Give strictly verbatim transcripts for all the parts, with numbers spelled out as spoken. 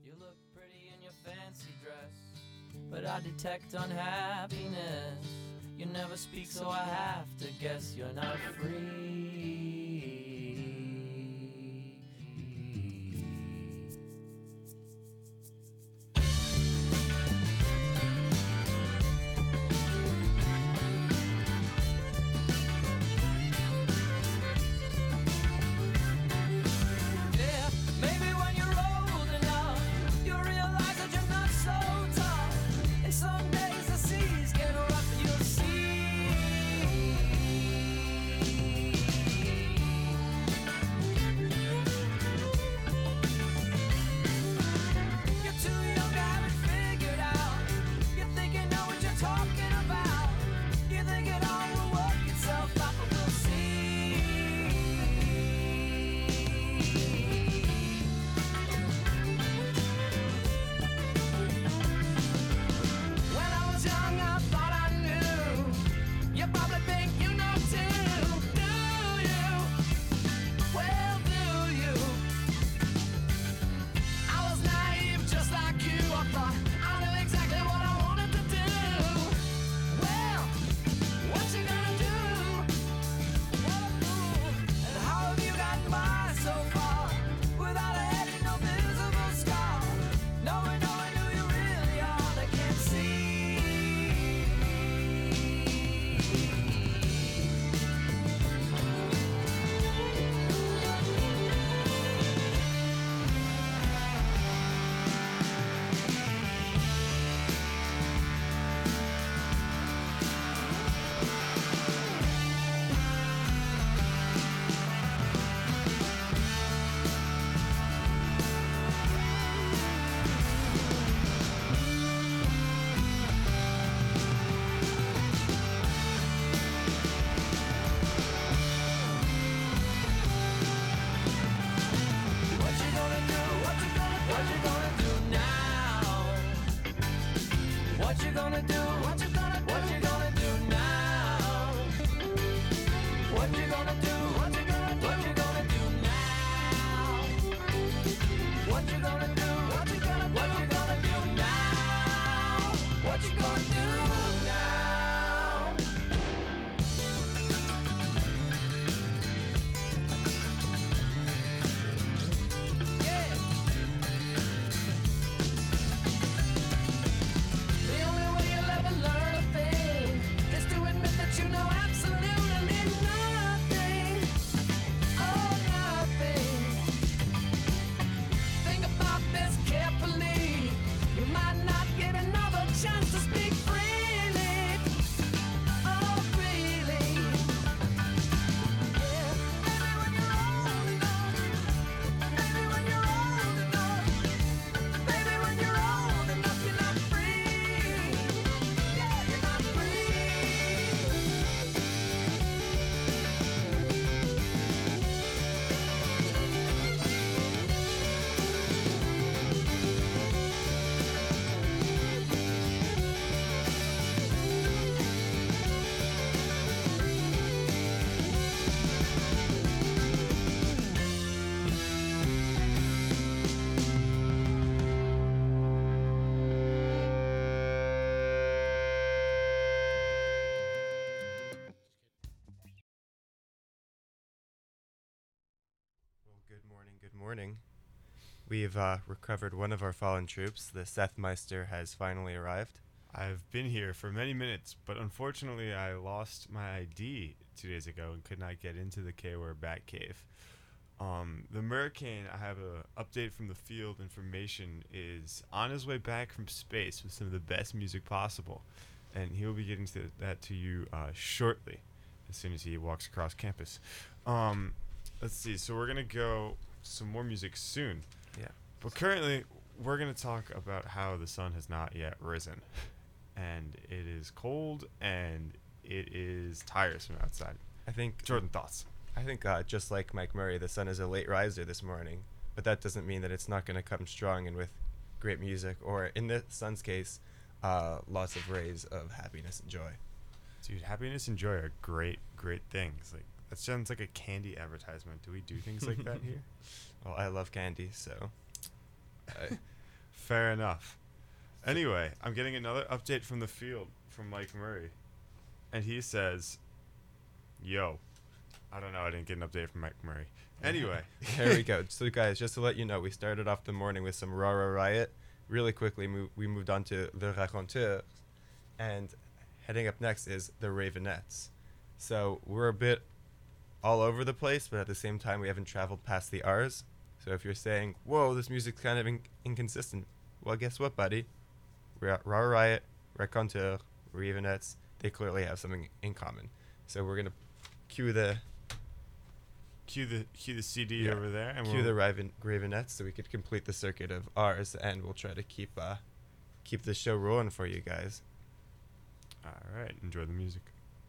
You look pretty in your fancy dress, but I detect unhappiness. You never speak, so I have to guess you're not free. Morning. We've uh, recovered one of our fallen troops. The Seth Meister has finally arrived. I've been here for many minutes, but unfortunately I lost my I D two days ago and could not get into the K-Ware Batcave. Um, the Hurricane, I have an update from the field. Information is on his way back from space with some of the best music possible, and he'll be getting to that to you uh, shortly, as soon as he walks across campus. Um, let's see, so we're going to go some more music soon. Yeah. But currently, we're going to talk about how the sun has not yet risen. And it is cold, and it is tiresome outside. I think... Jordan, thoughts? I think uh, just like Mike Murray, the sun is a late riser this morning. But that doesn't mean that it's not going to come strong and with great music. Or, in the sun's case, uh, lots of rays of happiness and joy. Dude, happiness and joy are great, great things. Like, that sounds like a candy advertisement. Do we do things like that here? Well, I love candy, so... I, Fair enough. Anyway, I'm getting another update from the field from Mike Murray. And he says, yo. I don't know. I didn't get an update from Mike Murray. Anyway. There we go. So, guys, just to let you know, we started off the morning with some Rara Riot. Really quickly, mo- we moved on to the Raconteurs. And heading up next is the Ravenettes. So we're a bit all over the place, but at the same time, we haven't traveled past the R's. So if you're saying, whoa, this music's kind of in- inconsistent, well, guess what, buddy? Ra- Rara Riot, Raconteurs, Ravenettes, they clearly have something in common. So we're going to cue the... Cue the cue the C D Yeah. over there. And cue we'll the Raven- Ravenettes so we could complete the circuit of R's, and we'll try to keep uh, keep the show rolling for you guys. All right. Enjoy the music.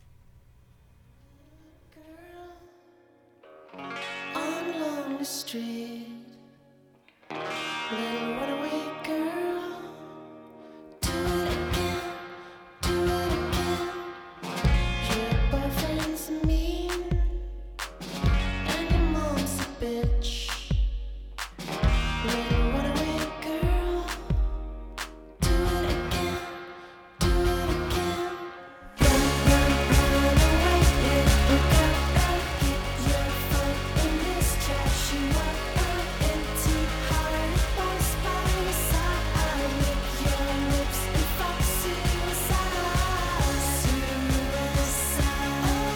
On lonely street, little runaway girl, do it again, do it again. Your boyfriend's mean, and your mom's a bitch. Little runaway girl, do it again, do it again. Run, run, run away, little girl, get your foot in this trashy water. Empty heart was by your side. Lick your lips and fuck suicide. Suicide.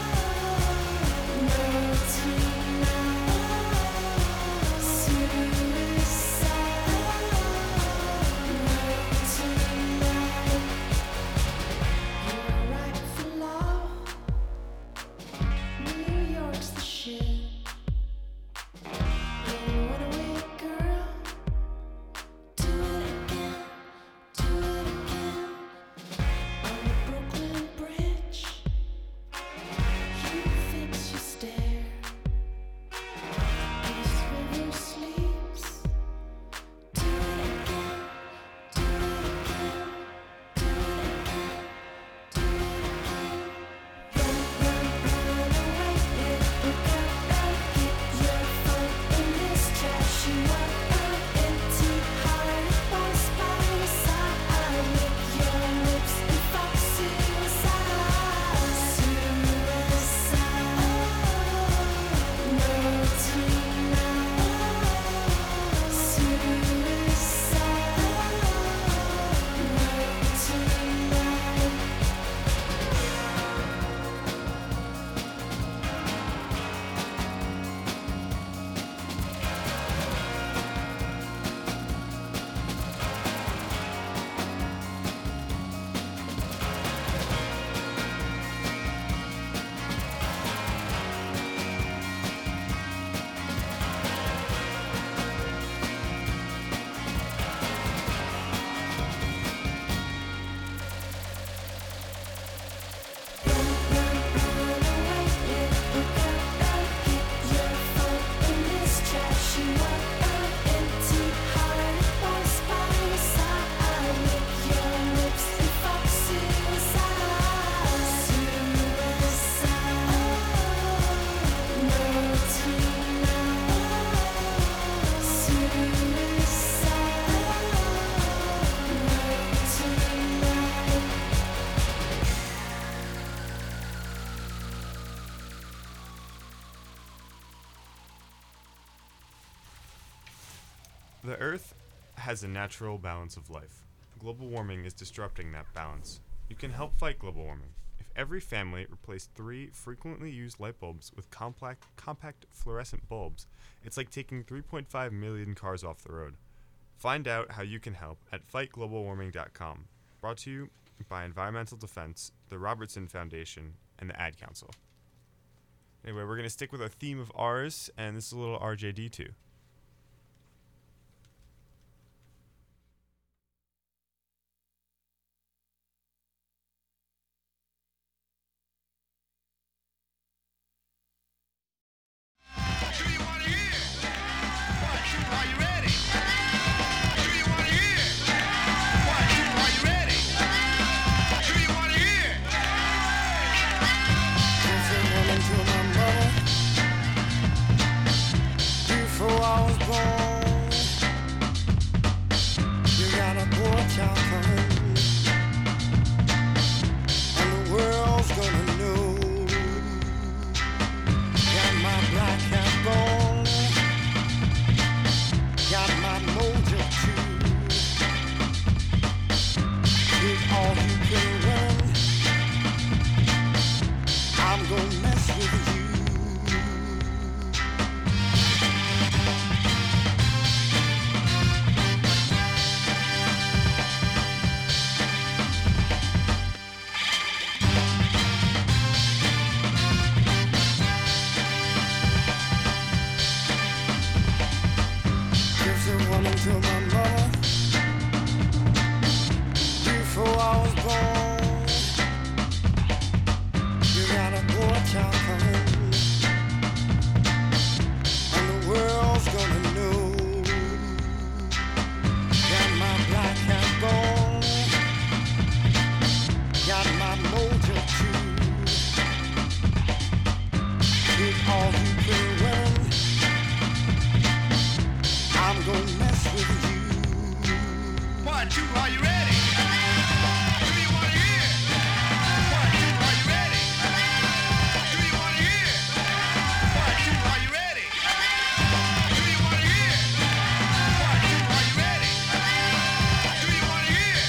No tonight. Suicide. No tonight. You're right for love. New York's the shit. Little runaway girl, do it again, do it again. On the Brooklyn Bridge, you fix your stare. East River sleeps. Do it again, do it again, do it again, do it again. Run, run, run away, little girl, get your foot in this trashy water. Empty heart was by your side. Lick your lips and fuck suicide. Suicide. No tonight. Suicide. No tonight. The Earth has a natural balance of life. Global warming is disrupting that balance. You can help fight global warming. If every family replaced three frequently used light bulbs with compact, compact fluorescent bulbs, it's like taking three point five million cars off the road. Find out how you can help at fight global warming dot com. Brought to you by Environmental Defense, the Robertson Foundation, and the Ad Council. Anyway, we're going to stick with our theme of R's, and this is a little R J D two. For child coming, and the world's gonna know. Got my black cat bone, got my mojo too. Did all you can run, I'm gonna mess with you. Gives a woman to my mother before I was born. You got a boy child coming, and the world's gonna know. Got my black cat bone, got my mojo too. Did all you can run, I'm gonna mess with you. One, two, are you ready? Do you want to hear? One, two, are you ready? Do you want to hear? One, two, are you ready? Do you want to hear? One, two, are you ready? Do you want to hear?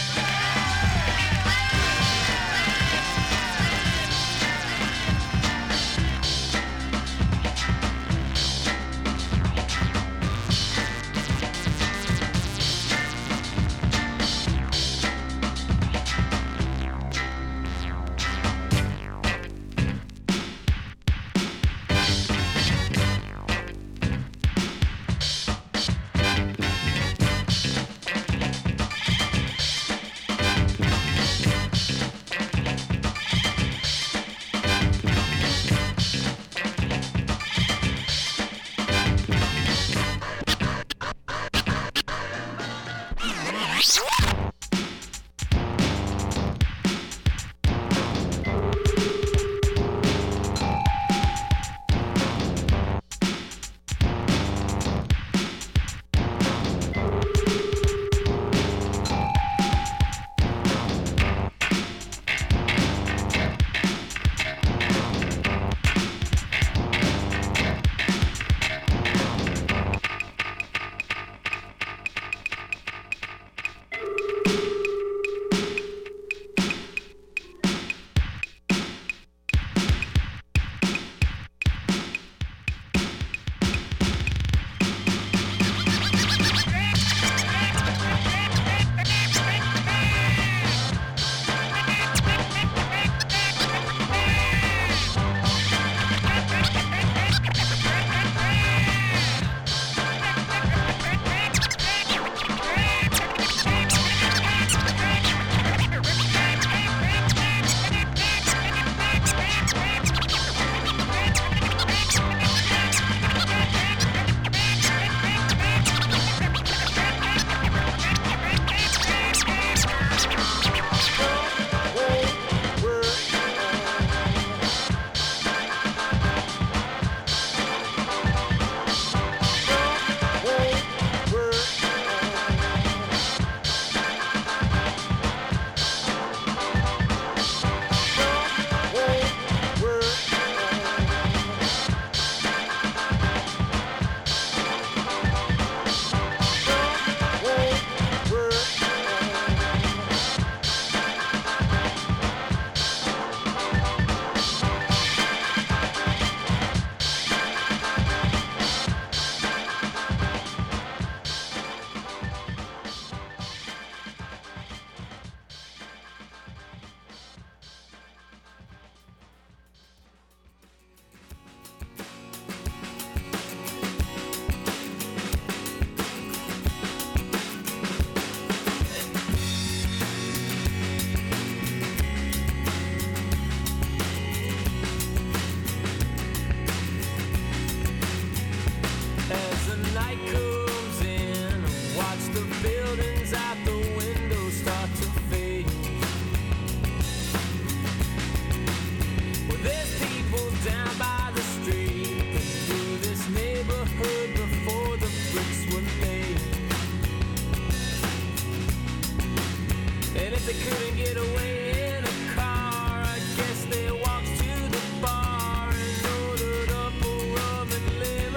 And if they couldn't get away in a car, I guess they walked to the bar and ordered up a rum and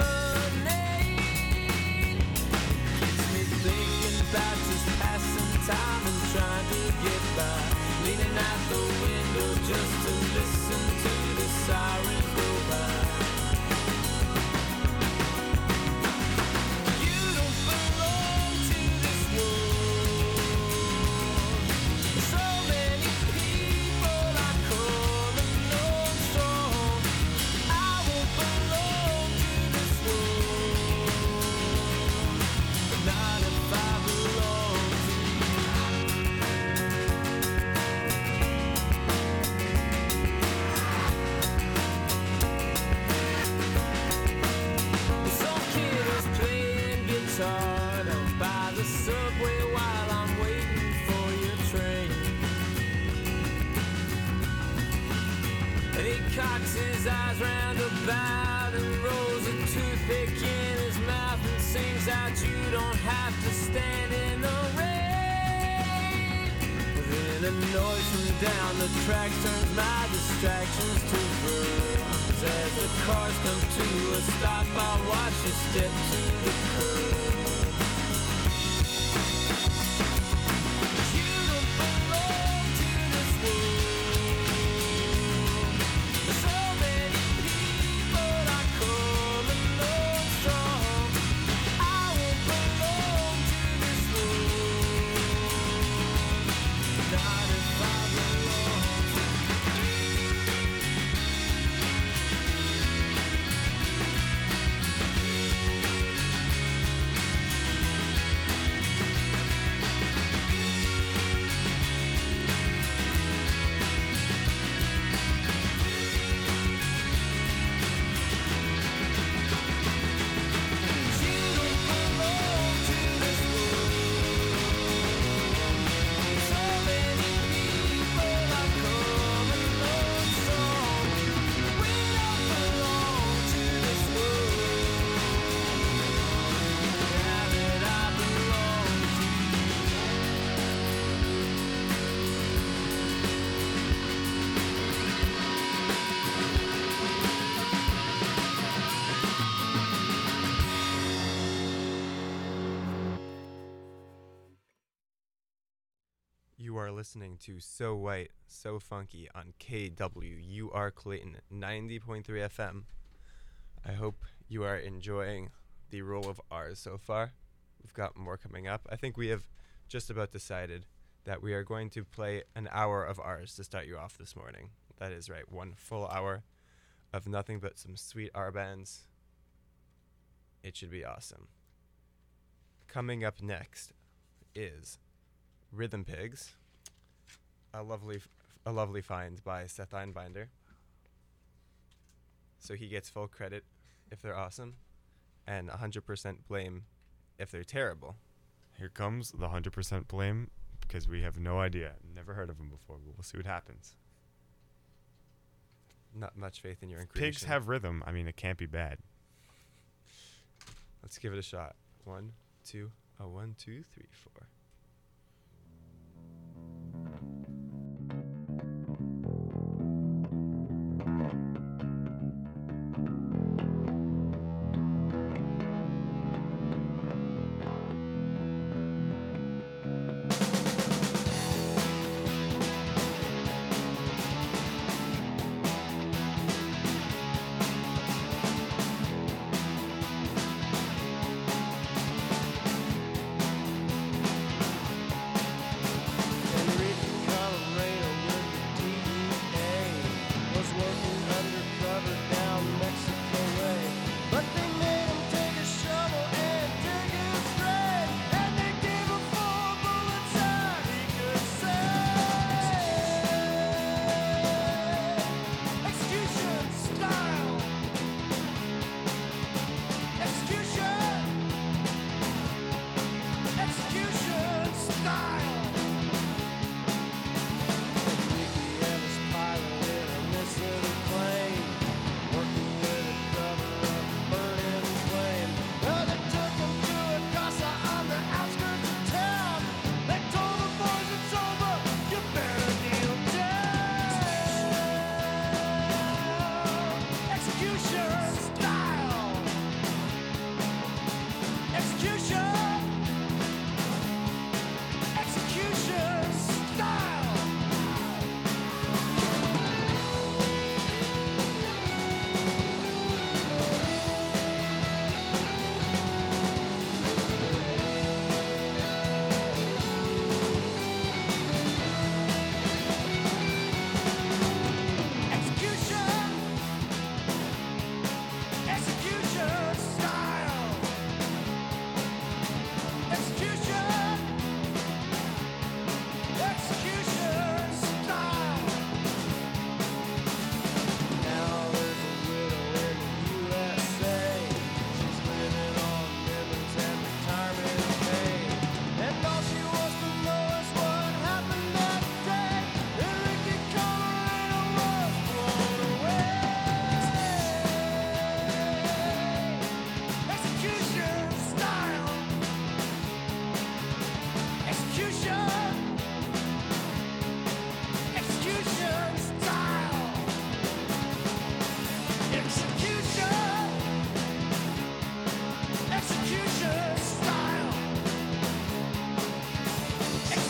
lemonade. Gets me thinking about just passing time and trying to get by, leaning out the window just to listen to the sirens go by. You don't belong to this world. So many people are calling on strong. I won't belong to this world, but not if I belong to some kid is playing guitar down by the subway while I'm waiting for your train. And he cocks his eyes round about and rolls a toothpick in his mouth and sings out, you don't have to stand in the rain. Then a noise from down the track turns my distractions to verbs. As the cars come to a stop, I watch you step to the curb. You don't belong to this world. So many people are calling on strong. I won't belong to this world, not if I belong to You are listening to So White, So Funky on K W U R Clayton ninety point three F M. I hope you are enjoying the roll of R's so far. We've got more coming up. I think we have just about decided that we are going to play an hour of R's to start you off this morning. That is right, one full hour of nothing but some sweet R bands. It should be awesome. Coming up next is Rhythm Pigs, a lovely, f- a lovely find by Seth Einbinder. So he gets full credit if they're awesome, and one hundred percent blame if they're terrible. Here comes the one hundred percent blame because we have no idea. Never heard of them before, but we'll see what happens. Not much faith in your Pigs creation. have rhythm. I mean, it can't be bad. Let's give it a shot. One, two, a one, two, three, four. you.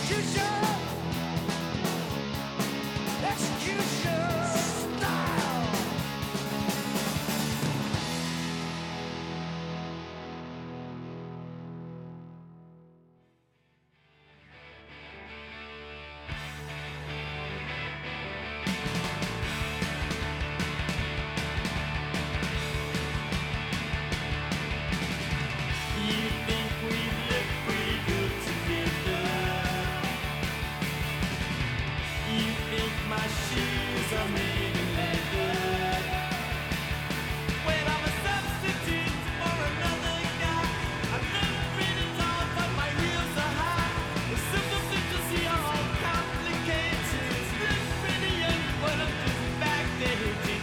Execution, execution style. You think we look pretty good together? You think my shoes are made of leather? Well, I'm a substitute for another guy. I look pretty tall, but my heels are high. The simple things to see are all complicated. Look pretty young, but I'm just backdated,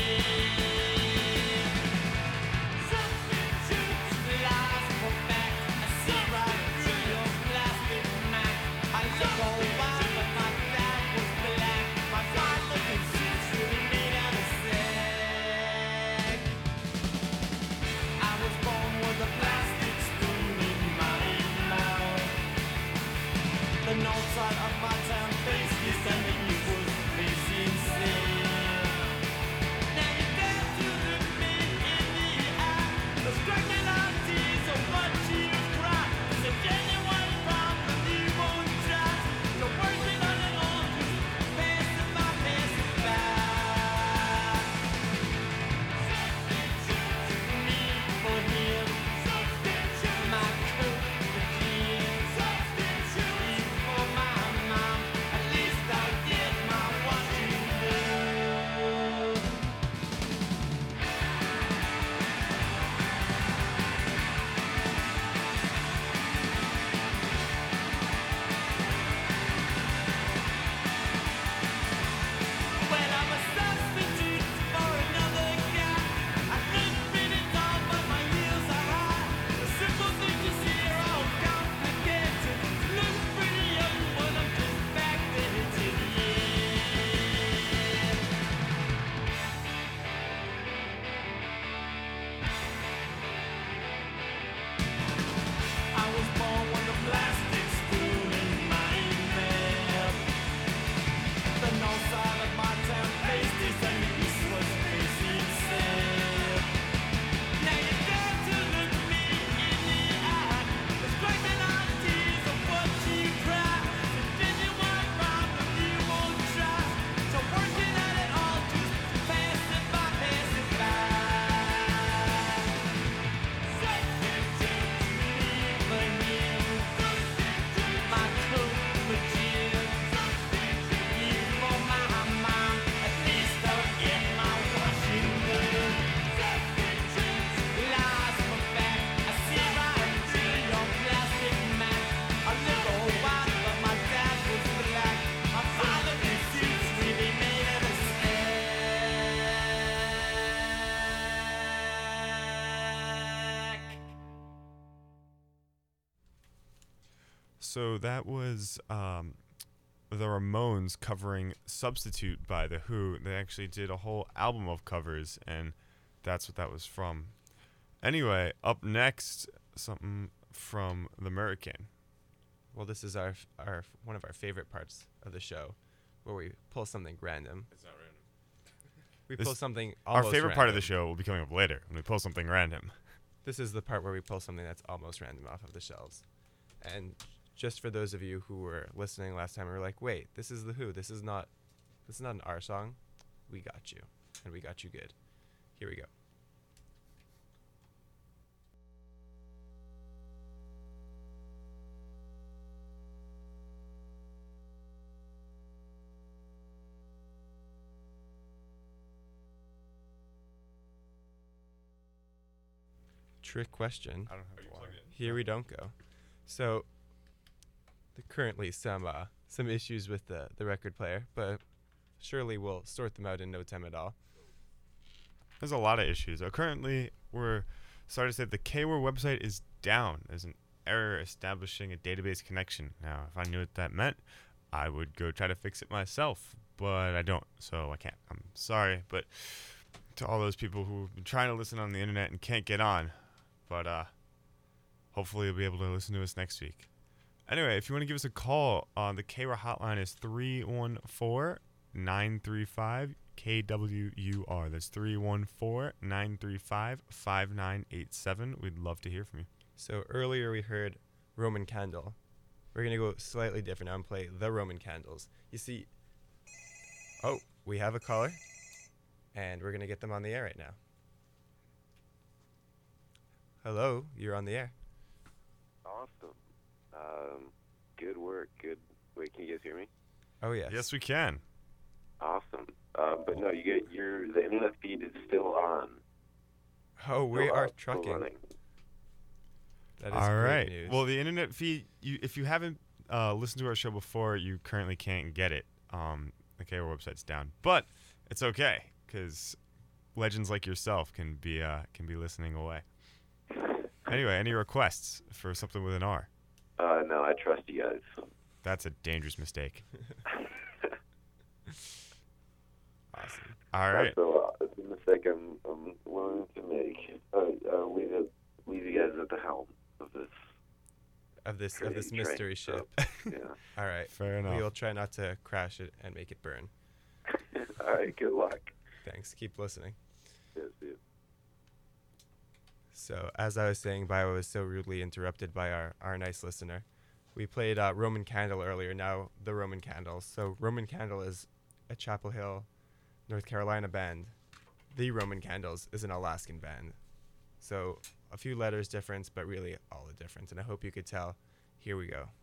yeah. Substitutes lies for fact. I see right through your plastic Mac. I look all white, but my dad was black. My fine-looking suit's really made out of sack. I was born with a plastic spoon in my mouth. The north side of my town faced east, and the east was facing south. Now you dare to look me in the eye. The struggling ideas of what you cry. It's a genuine problem you won't try. So working on it all, just passing by, passing by. Substitute me for him. Substitute my coat for Jim. Substitute you for my mom. At least I get my washing done. Well, I'm a substitute for another guy. I look pretty tall, but my heels are high. The simple things you see are all complicated. Look pretty young, but I'm just backdated, yeah. I was born with a plastic spoon in my mouth. The north side of my town faced east, and the east was facing south. Now you dare to look me in the eye. The struggling ideas of what you cry. The genuine problem you won't try. So working at it all, just passing by, passing by. Substitute me for him. My coat for Jim. You for my mom. At least I'll get my washing done. Substitutes lies for fact. I see right through your plastic Mac. A little white, but my dad was black. My father's suit's really made out of sack. So that was um, the Ramones covering Substitute by The Who. They actually did a whole album of covers, and that's what that was from. Anyway, up next, something from The American. Well, this is our our one of our favorite parts of the show, where we pull something random. It's not random. We This- pull something. Our Almost favorite part of the random. show will be coming up later when we pull something random. This is the part where we pull something that's almost random off of the shelves. And just for those of you who were listening last time and were like, wait, this is The Who. This is not this is not an R song. We got you. And we got you good. Here we go. Trick question. I don't have water. Here we don't go. So, the, currently some uh, some issues with the, the record player, but surely we'll sort them out in no time at all. There's a lot of issues. Uh, currently, we're sorry to say the K W O R website is down. There's an error establishing a database connection. Now, if I knew what that meant, I would go try to fix it myself, but I don't, so I can't. I'm sorry, but to all those people who've been trying to listen on the internet and can't get on, but uh, hopefully you'll be able to listen to us next week. Anyway, if you want to give us a call, uh, the K W R hotline is three one four, nine three five, K W U R. That's three one four, nine three five, five nine eight seven. We'd love to hear from you. So earlier we heard Roman Candle. We're going to go slightly different now and play The Roman Candles. You see, oh, we have a caller, and we're going to get them on the air right now. Hello, you're on the air. Awesome. Um, good work. Good. Wait, can you guys hear me? Oh, yes. Yes, we can. Awesome. Um, but no, you get your the internet feed is still on. Oh, we Still are up, still trucking. running. That is All great right. news. Well, the internet feed, you, if you haven't uh, listened to our show before, you currently can't get it. Um, the K W R website's down. But it's okay, because legends like yourself can be uh, can be listening away. Anyway, any requests for something with an R? Uh, no, I trust you guys. That's a dangerous mistake. Awesome. All right. That's a lot. It's a mistake I'm, I'm willing to make. Uh, uh, leave, it, leave you guys at the helm of this. Of this of this Train, mystery so, ship. Yeah. All right. Fair enough. We will try not to crash it and make it burn. All right. Good luck. Thanks. Keep listening. Yes, yes. So, as I was saying, Bio was so rudely interrupted by our, our nice listener. We played uh, Roman Candle earlier, now The Roman Candles. So, Roman Candle is a Chapel Hill, North Carolina band. The Roman Candles is an Alaskan band. So, a few letters difference, but really all the difference. And I hope you could tell. Here we go.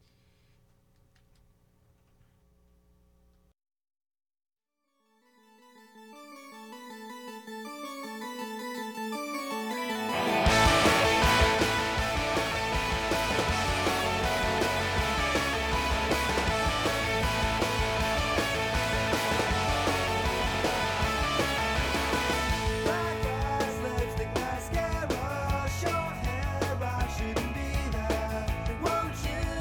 Black eyes, lipstick, mascara, short hair, I shouldn't be there. Won't you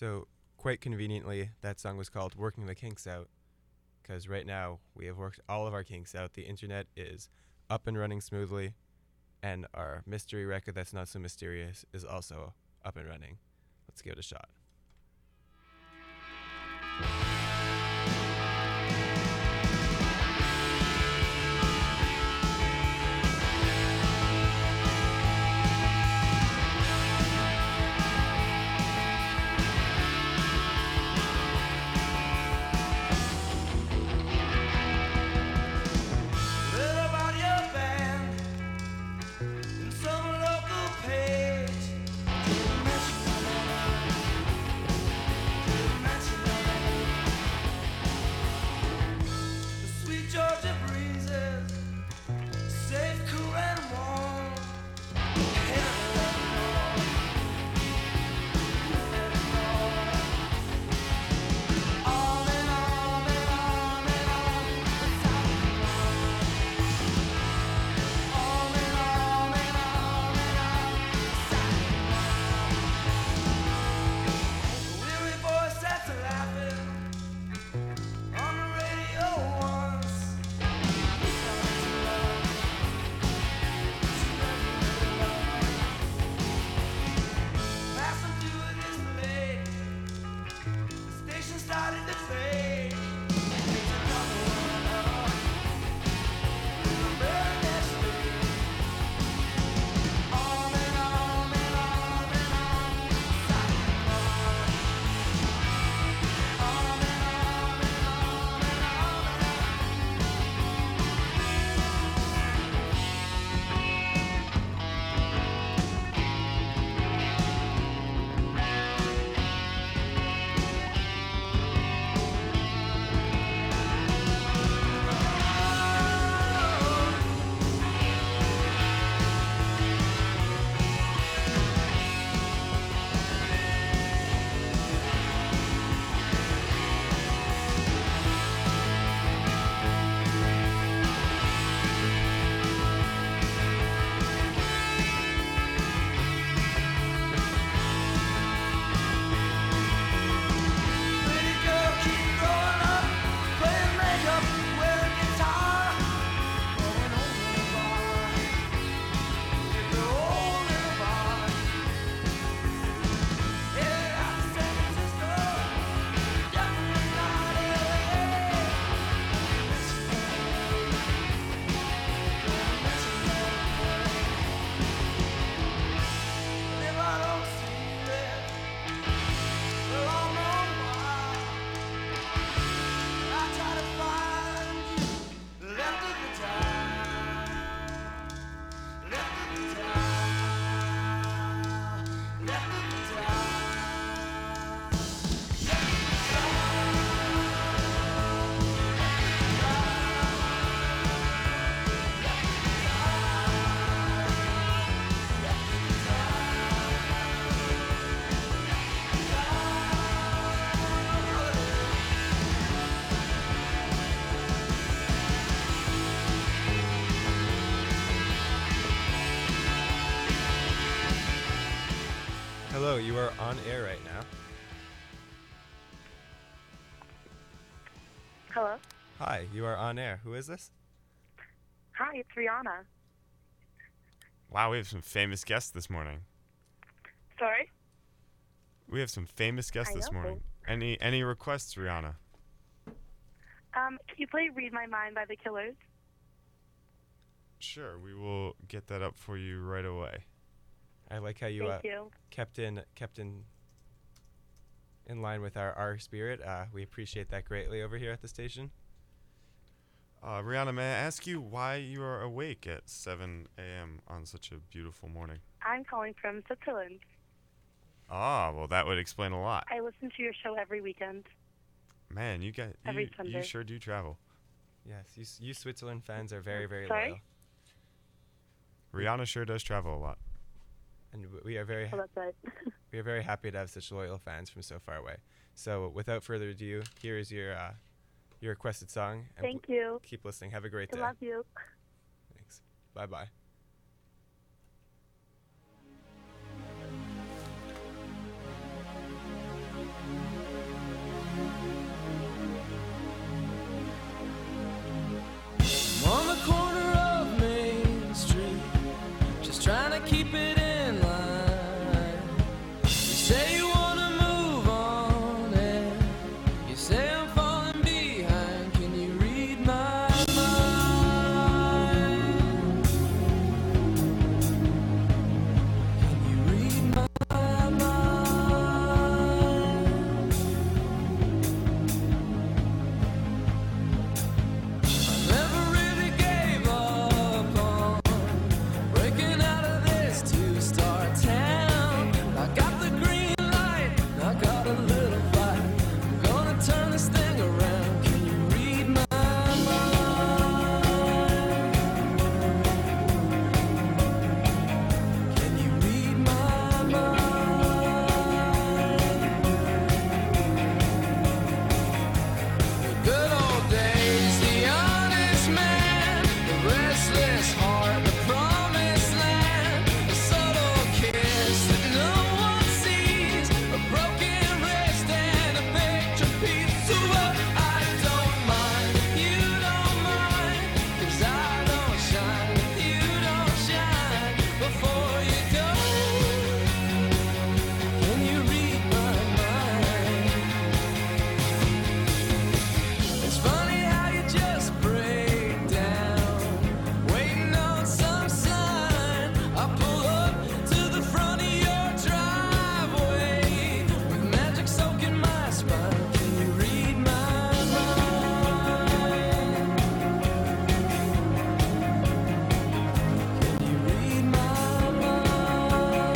So, quite conveniently, that song was called Working the Kinks Out, because right now we have worked all of our kinks out. The internet is up and running smoothly, and our mystery record that's not so mysterious is also up and running. Let's give it a shot. Read about your band in some local page. Didn't mention your name. Didn't mention your name. The sweet Georgia breezes, safe, cool, and warm. Can't let it go. Can't let it go. On and on and on and on. That's how we go. On and on and on and on. That's how we go. The weary voice that's laughing on the radio once. It's not to love. It's never love. Passing through a display. The station started to fade. It's another one up. The very next day. On and on and on and on. Silent run. On and on and on and on and on. Pretty girl, keep growing up, playing makeup, wearing guitar, going old in a bar. If you're old in a bar, headed out to San Francisco, definitely not L A. And if I don't see you there, well, I'll know why. I try to find you left of the time, left of the time, left of the time, left of the Hello, you are on air right now. Hello. Hi, you are on air. Who is this? Hi, it's Rihanna. Wow, we have some famous guests this morning. Sorry? We have some famous guests I this know. morning. Any any requests, Rihanna? Um, can you play Read My Mind by The Killers? Sure, we will get that up for you right away. I like how you, uh, Thank you. kept in kept in in line with our our spirit. Uh, we appreciate that greatly over here at the station. Uh, Rihanna, may I ask you why you are awake at seven a.m. on such a beautiful morning? I'm calling from Switzerland. Ah, well, that would explain a lot. I listen to your show every weekend. Man, you got Every you, you Sunday. sure do travel. Yes, you, s- you Switzerland fans are very, very Sorry? loyal. Rihanna sure does travel a lot. And w- we are very Oh, that's right. we are very happy to have such loyal fans from so far away. So without further ado, here is your uh, your requested song. And Thank w- you. Keep listening. Have a great I day. love you. Thanks. Bye bye. keep it in line. You say you wanna move on, and you say I'm falling behind. Can you read my mind? Can you read my mind? I never really gave up on breaking out of this two-star town. I got the green light, I got a little fight. I'm gonna turn this thing around. Can you read my mind? Can you read my mind? The good old days, the honest man, the restless heart, the promised land, the subtle kiss that no one sees, a broken wrist and a picture piece. So what? I don't mind if you don't mind, 'cause I don't shine if you don't shine. Before you go, can you read my mind? It's funny how you just break down, waiting on some sign. I pull up to the front of your driveway with magic soaking my spine. Can you read my mind? Can you read my mind?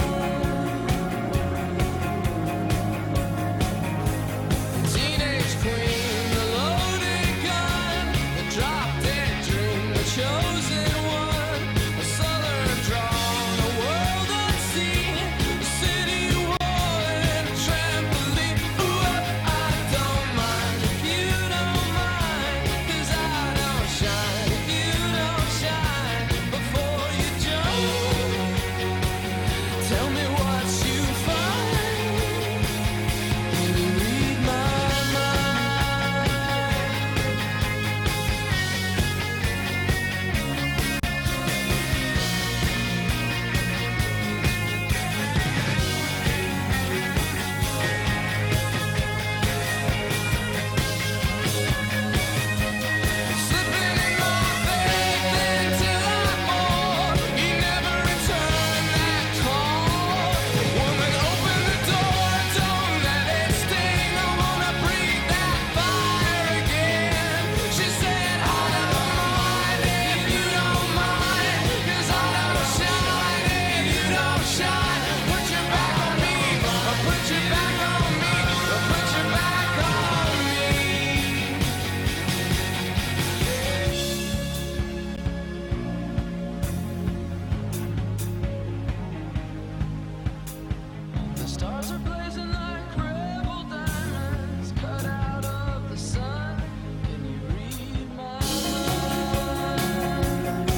Teenage queen, the loaded gun, the drop-dead dream, the chosen one, a southern drawn, a world unseen, a city wall and a trampoline. Ooh, I don't mind if you don't mind, 'cause I don't shine if you don't shine. Before you jump, tell me what you find. Can you read my mind? Slipping in my faith until I'm more. You never return that call. Woman, open the door, don't let it sting. I wanna breathe that fire again. She said, I don't mind if you don't mind, 'cause I don't shine if you don't shine. Put your back on me, or put your back on me, or put your back on me. The stars are blazing like rebel diamonds cut out of the sun. Can you read my mind?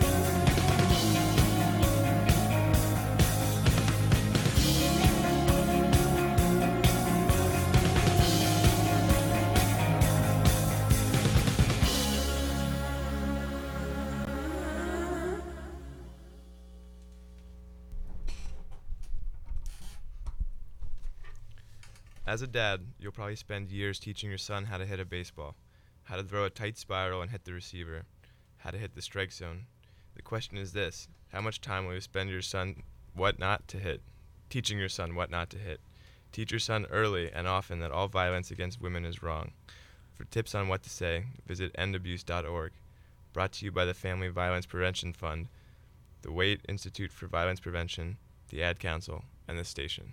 As a dad, you'll probably spend years teaching your son how to hit a baseball, how to throw a tight spiral and hit the receiver, how to hit the strike zone. The question is this: how much time will you spend your son what not to hit, teaching your son what not to hit? Teach your son early and often that all violence against women is wrong. For tips on what to say, visit end abuse dot org. Brought to you by the Family Violence Prevention Fund, the Waite Institute for Violence Prevention, the Ad Council, and this station.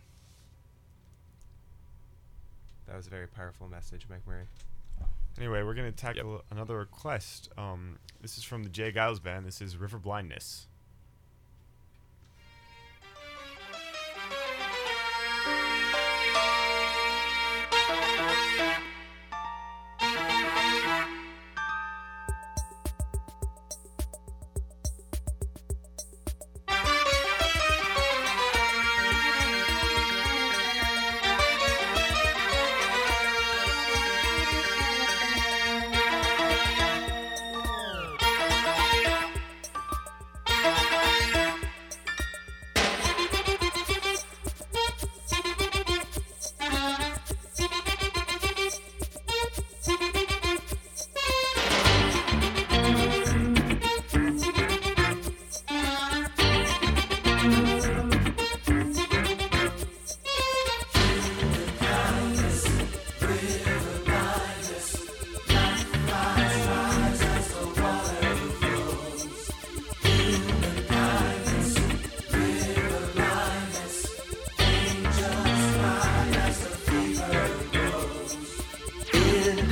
That was a very powerful message, Mike Murray. Anyway, we're going to tackle another request. Um, this is from the Jay Giles Band. This is River Blindness. Thank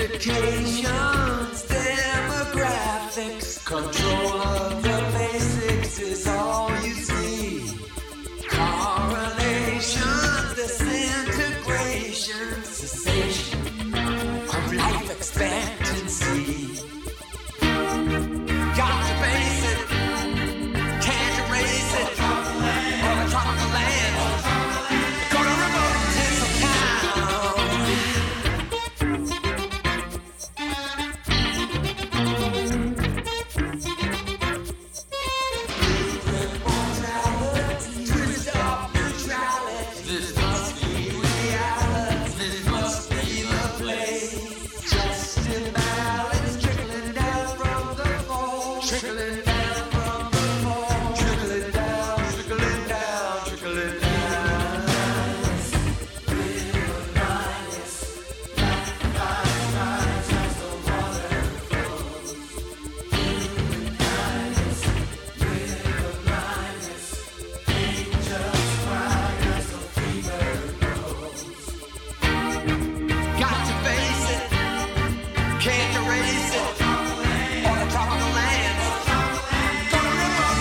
Communications, demographics, control of the basics is all you see. Correlations, disintegration, cessation of life expectancy. Got to face it, can't erase it. On the tropical land, gonna remote some twist off neutrality. This must be reality. This must be the place. Just imbalance trickling down from the phone. Trickling down from the phone. Trickling down, trickling down, trickling down. Got to face it, can't erase it. On the tropical land, gonna rip up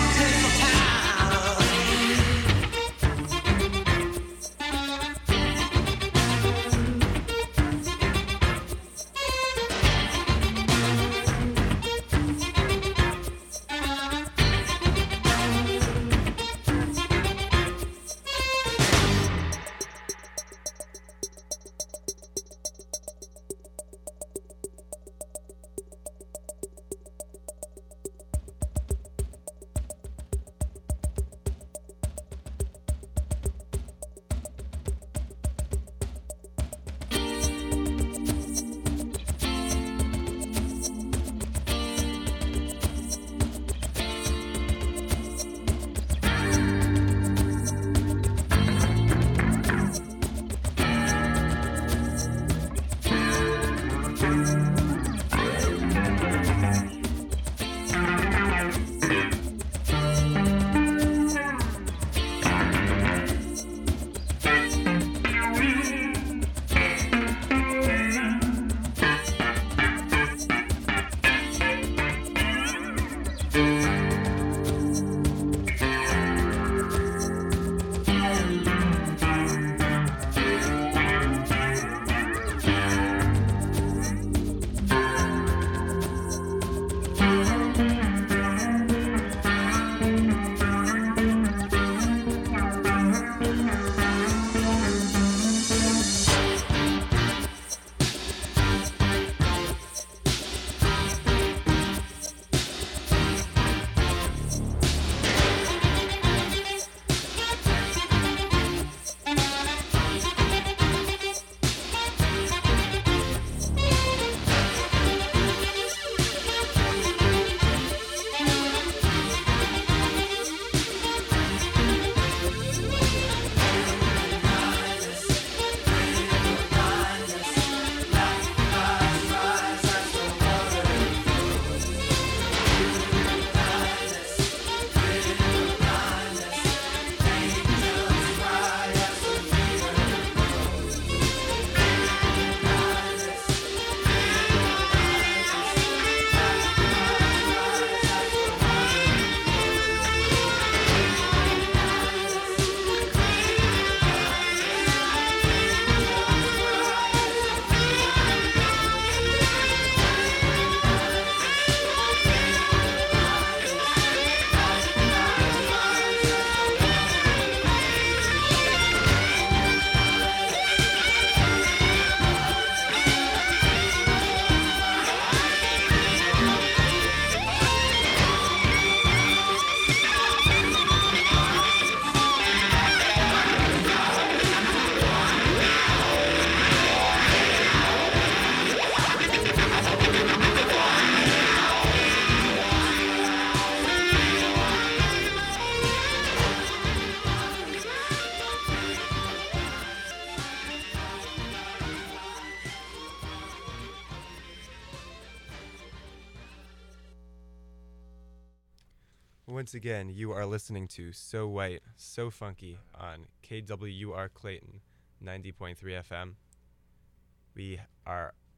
Once again, you are listening to So White, So Funky on K W R Clayton, ninety point three F M. We are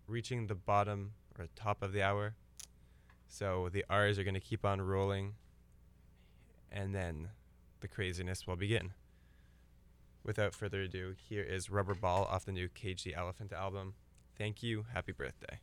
reaching the bottom or top of the hour. So the R's are going to keep on rolling, and then the craziness will begin. Without further ado, here is Rubber Ball off the new Cage the Elephant album. Thank you. Happy birthday.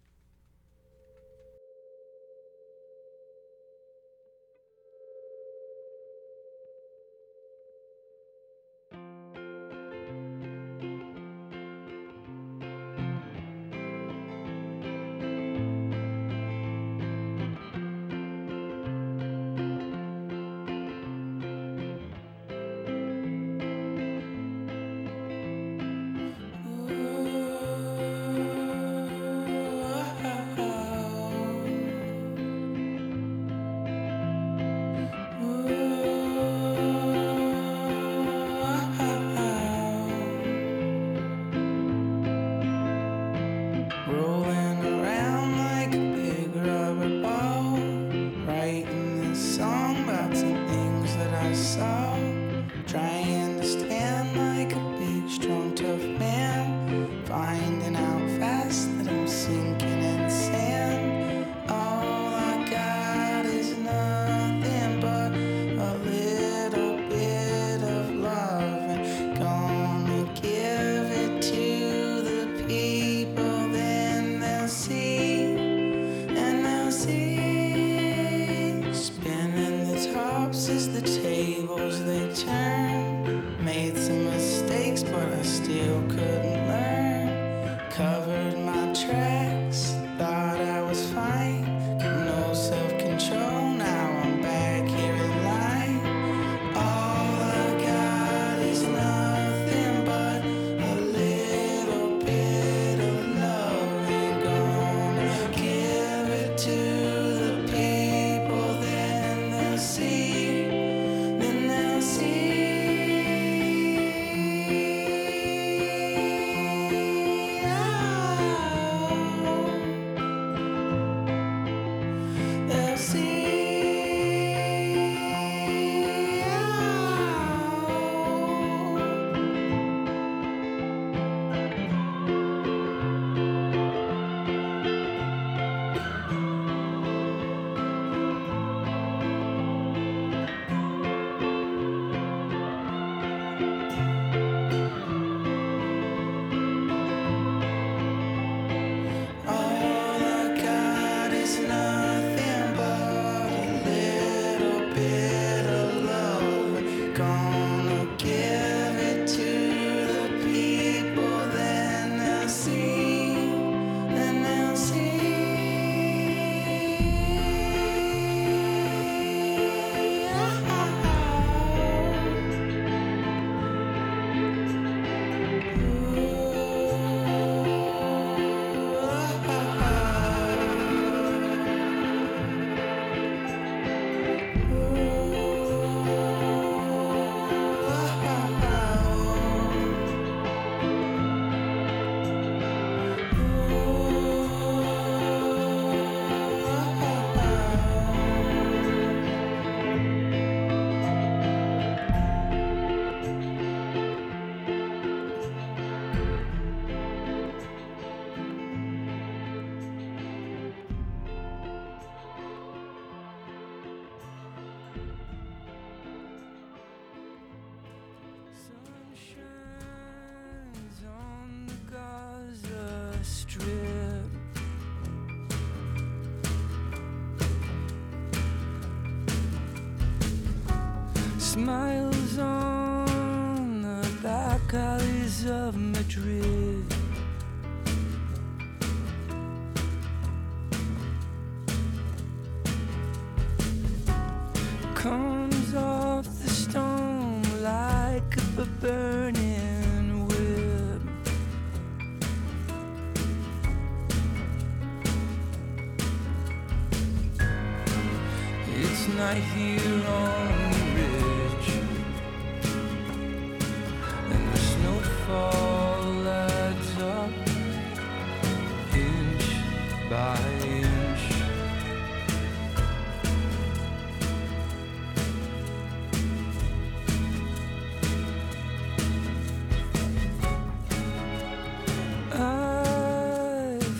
Rolling around like a big rubber ball, writing this song about some things that I saw. Trying to stand like a big, strong, tough man, finding out fast that I'm sinking in sand. All I got is nothing but a little bit of love, and gonna give it to the people. Then they'll see, and they'll see. Spinning the tops as the tables they turn. Made some mistakes, but I still couldn't learn. Covered my tracks, thought I was fine. No self-control, now I'm back here in line. All I got is nothing but a little bit of love. Ain't gonna give it to the people. Then they'll see, then they'll see. They'll see. All I got is nothing but a little bit of love. Gonna give it to the people. Then they'll see, then they'll Sun shines on the Gaza Strip. Smiles on the back alleys of Madrid. Comes off the stone like a burning whip. It's night here on the ridge, and the snowfall adds up inch by inch. I've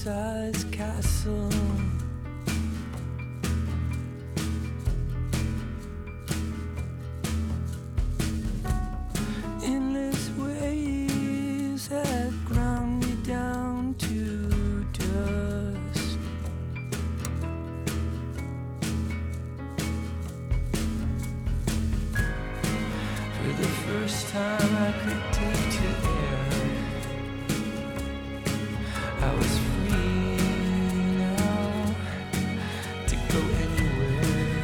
sized castle. Endless waves that ground me down to dust. For the first time I could take to air. I was free now to go anywhere.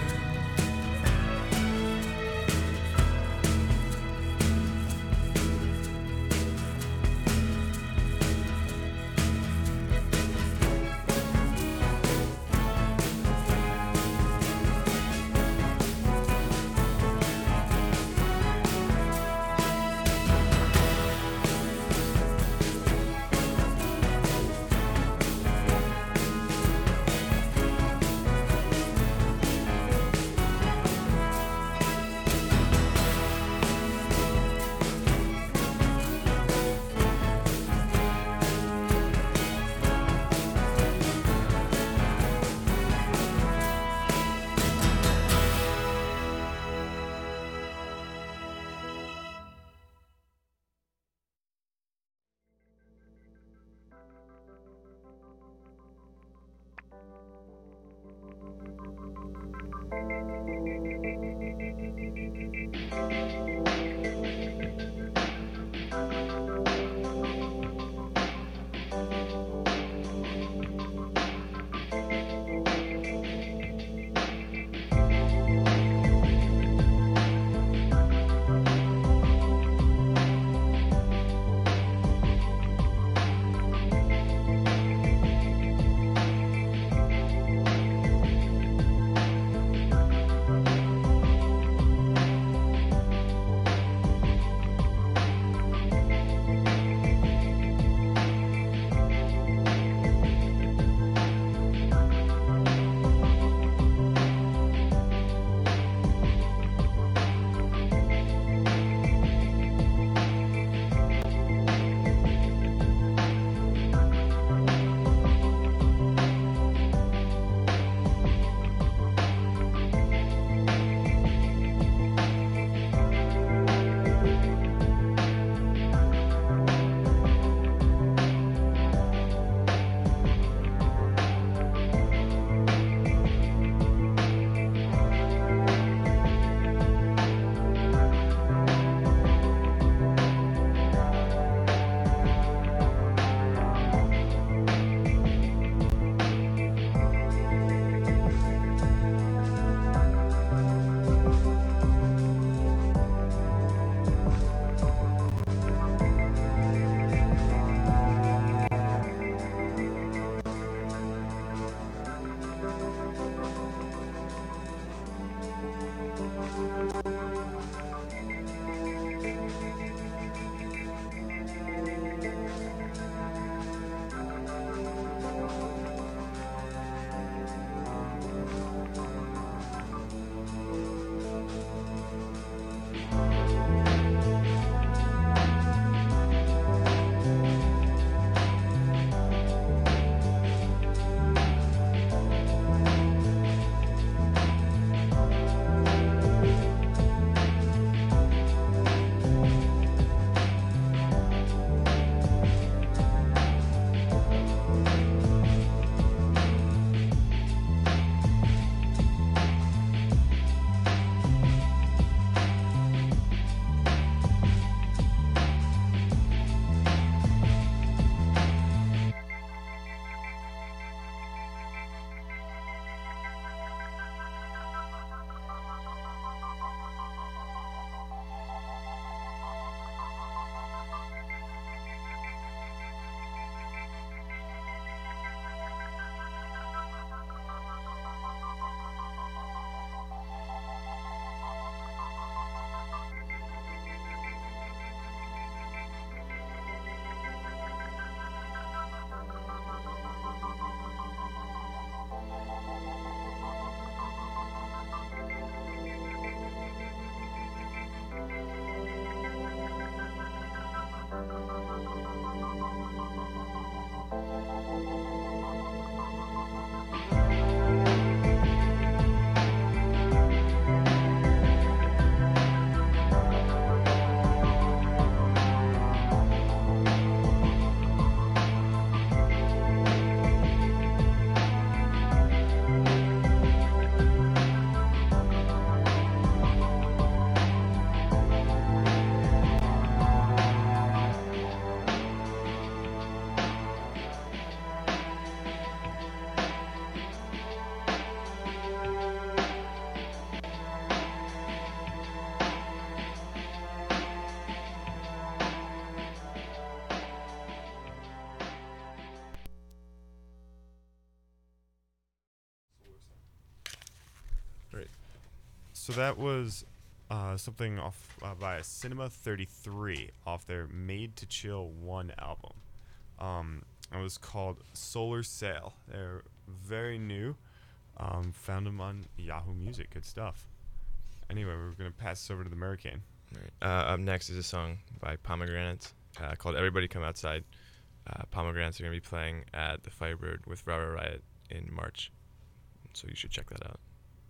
so that was uh, something off uh, by Cinema thirty-three off their Made to Chill one album. Um, it was called Solar Sail. They're very new. Um, found them on Yahoo Music. Good stuff. Anyway, we're going to pass this over to the Hurricane. Right. Uh, up next is a song by Pomegranates uh, called Everybody Come Outside. Uh, Pomegranates are going to be playing at the Firebird with Rara Riot in March, so you should check that out.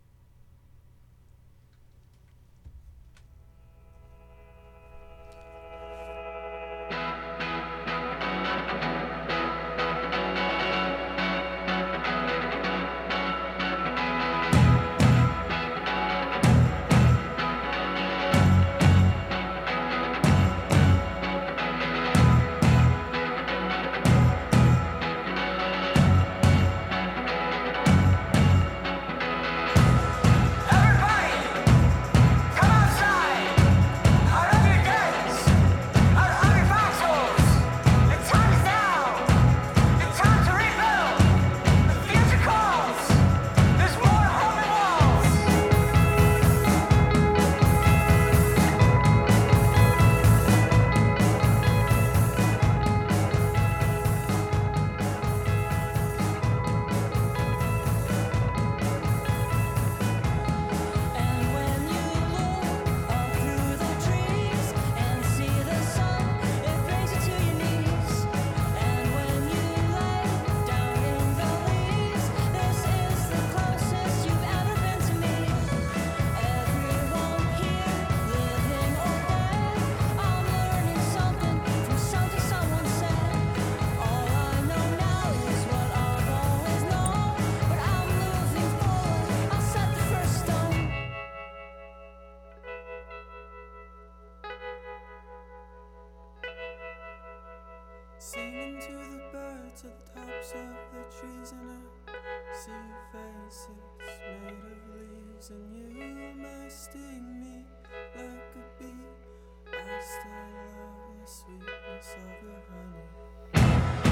Singing to the birds at the tops of the trees, and I see faces made of leaves, and you may sting me like a bee. I still love the sweetness of your honey.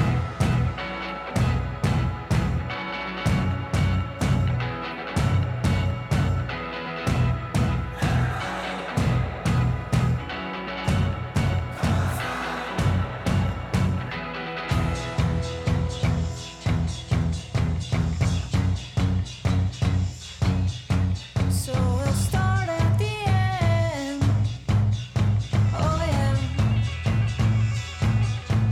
So we'll start at the end. Oh yeah.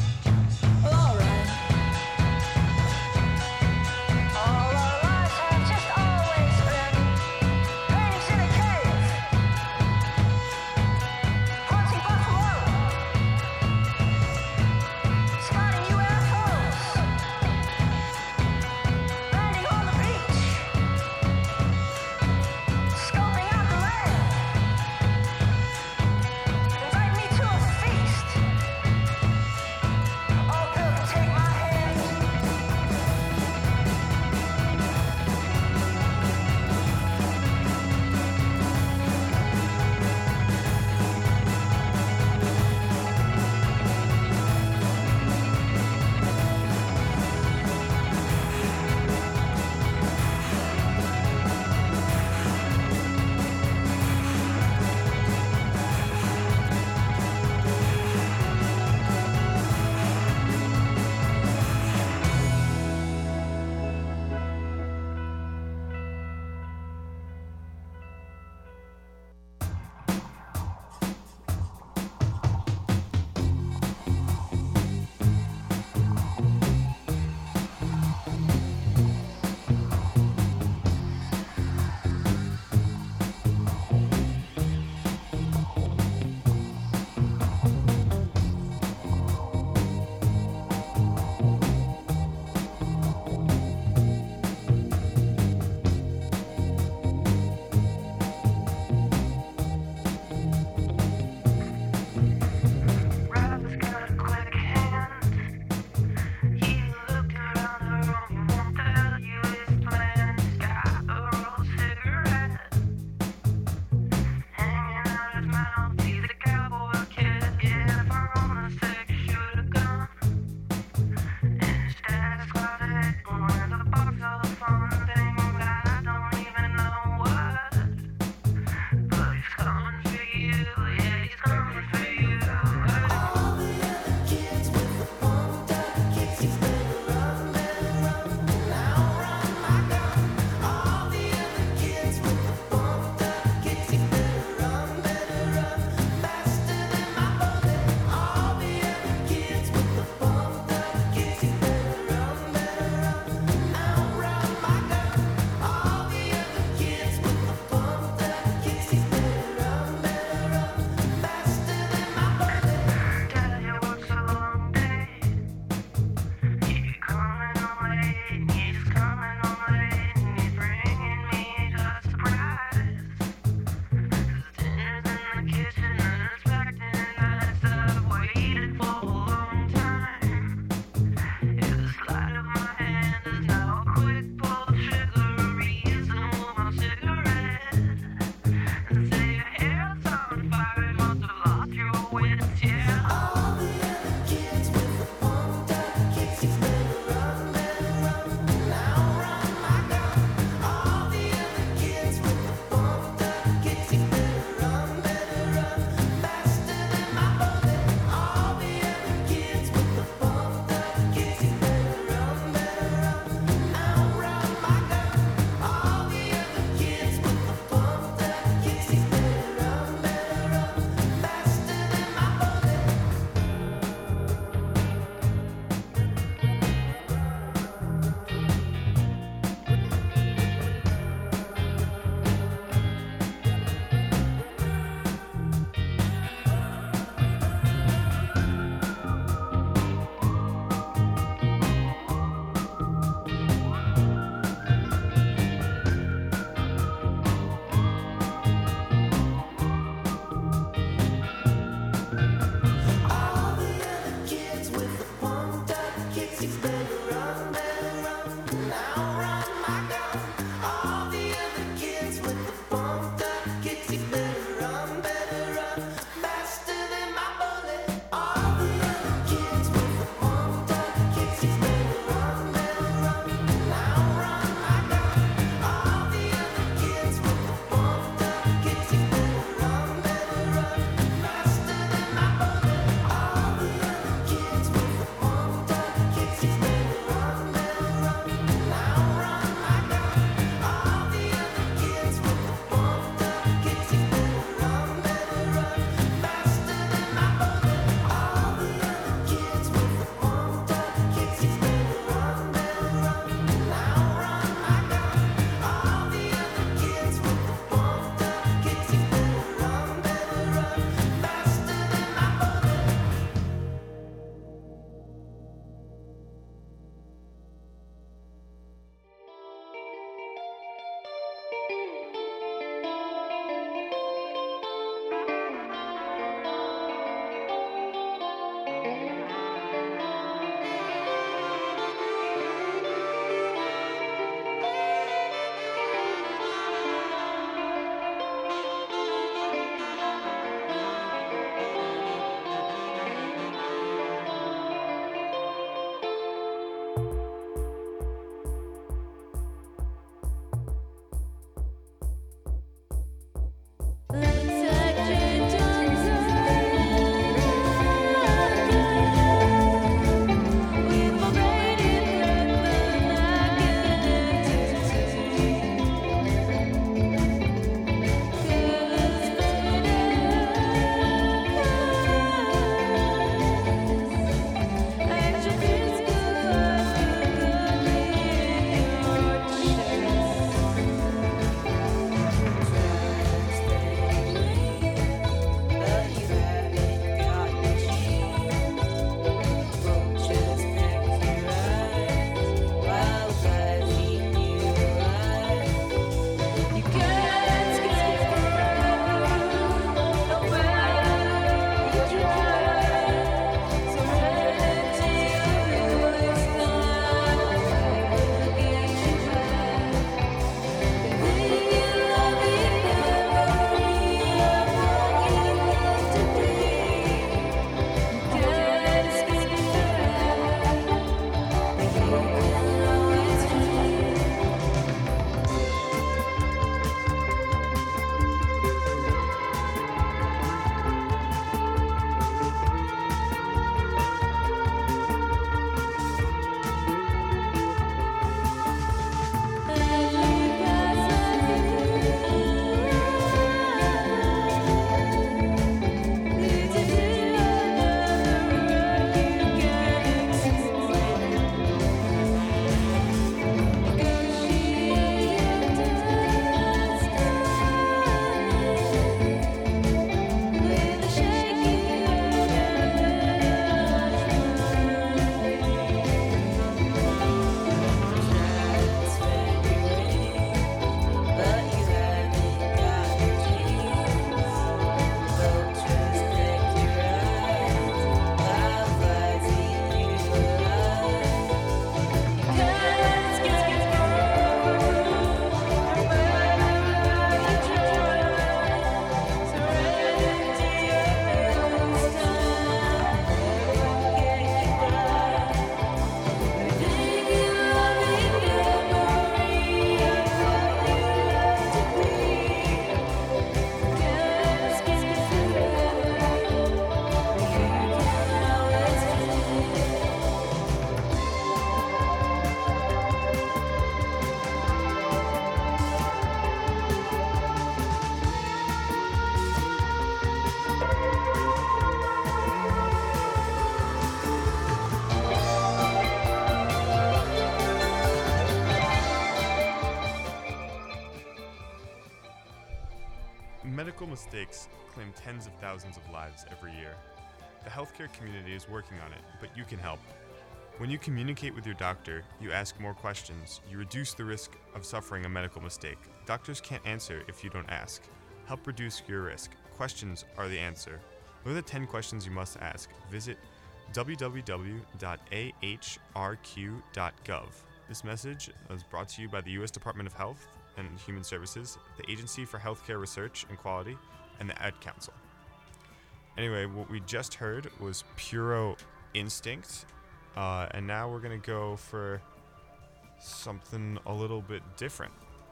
Medical mistakes claim tens of thousands of lives every year. The healthcare community is working on it, but you can help. When you communicate with your doctor, you ask more questions, you reduce the risk of suffering a medical mistake. Doctors can't answer if you don't ask. Help reduce your risk. Questions are the answer. What are the ten questions you must ask? Visit w w w dot a h r q dot gov. This message is brought to you by the U S Department of Health and Human Services, the Agency for Healthcare Research and Quality, and the Ad Council. Anyway, what we just heard was Puro Instinct, uh, and now we're gonna go for something a little bit different.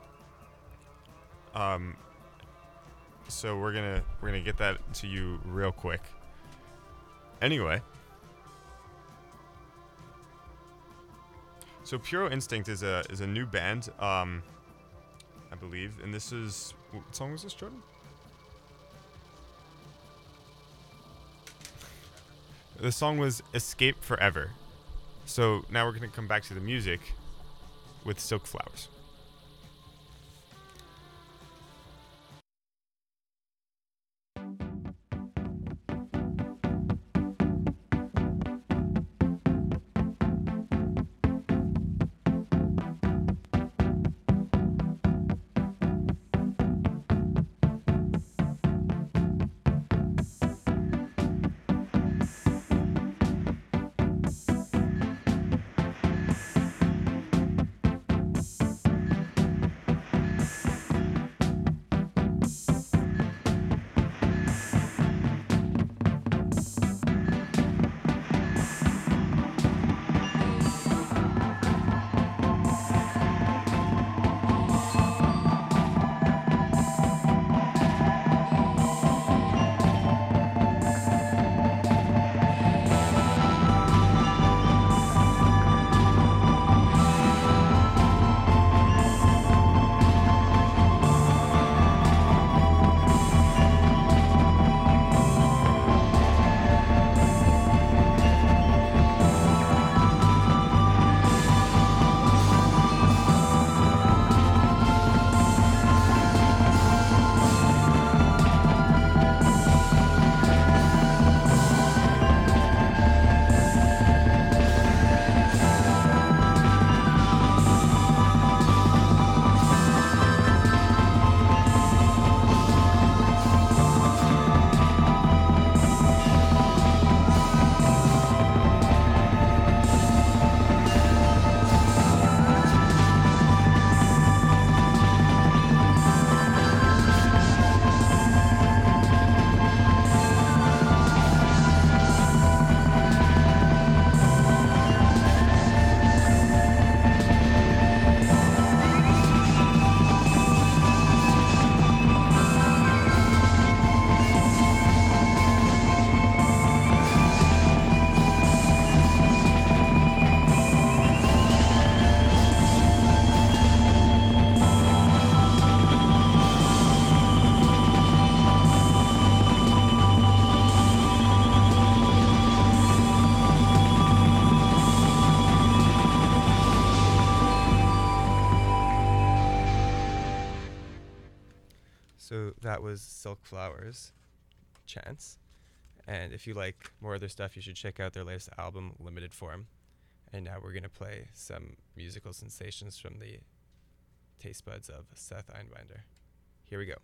Um, so we're gonna we're gonna get that to you real quick. Anyway, so Puro Instinct is a is a new band, um, I believe, and this is what song was this, Jordan? The song was Escape Forever. So now we're going to come back to the music with Silk Flowers. So that was Silk Flowers, Chance. And if you like more of their stuff, you should check out their latest album, Limited Form. And now we're going to play some musical sensations from the taste buds of Seth Einbinder. Here we go.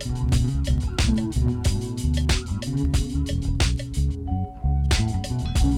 Thank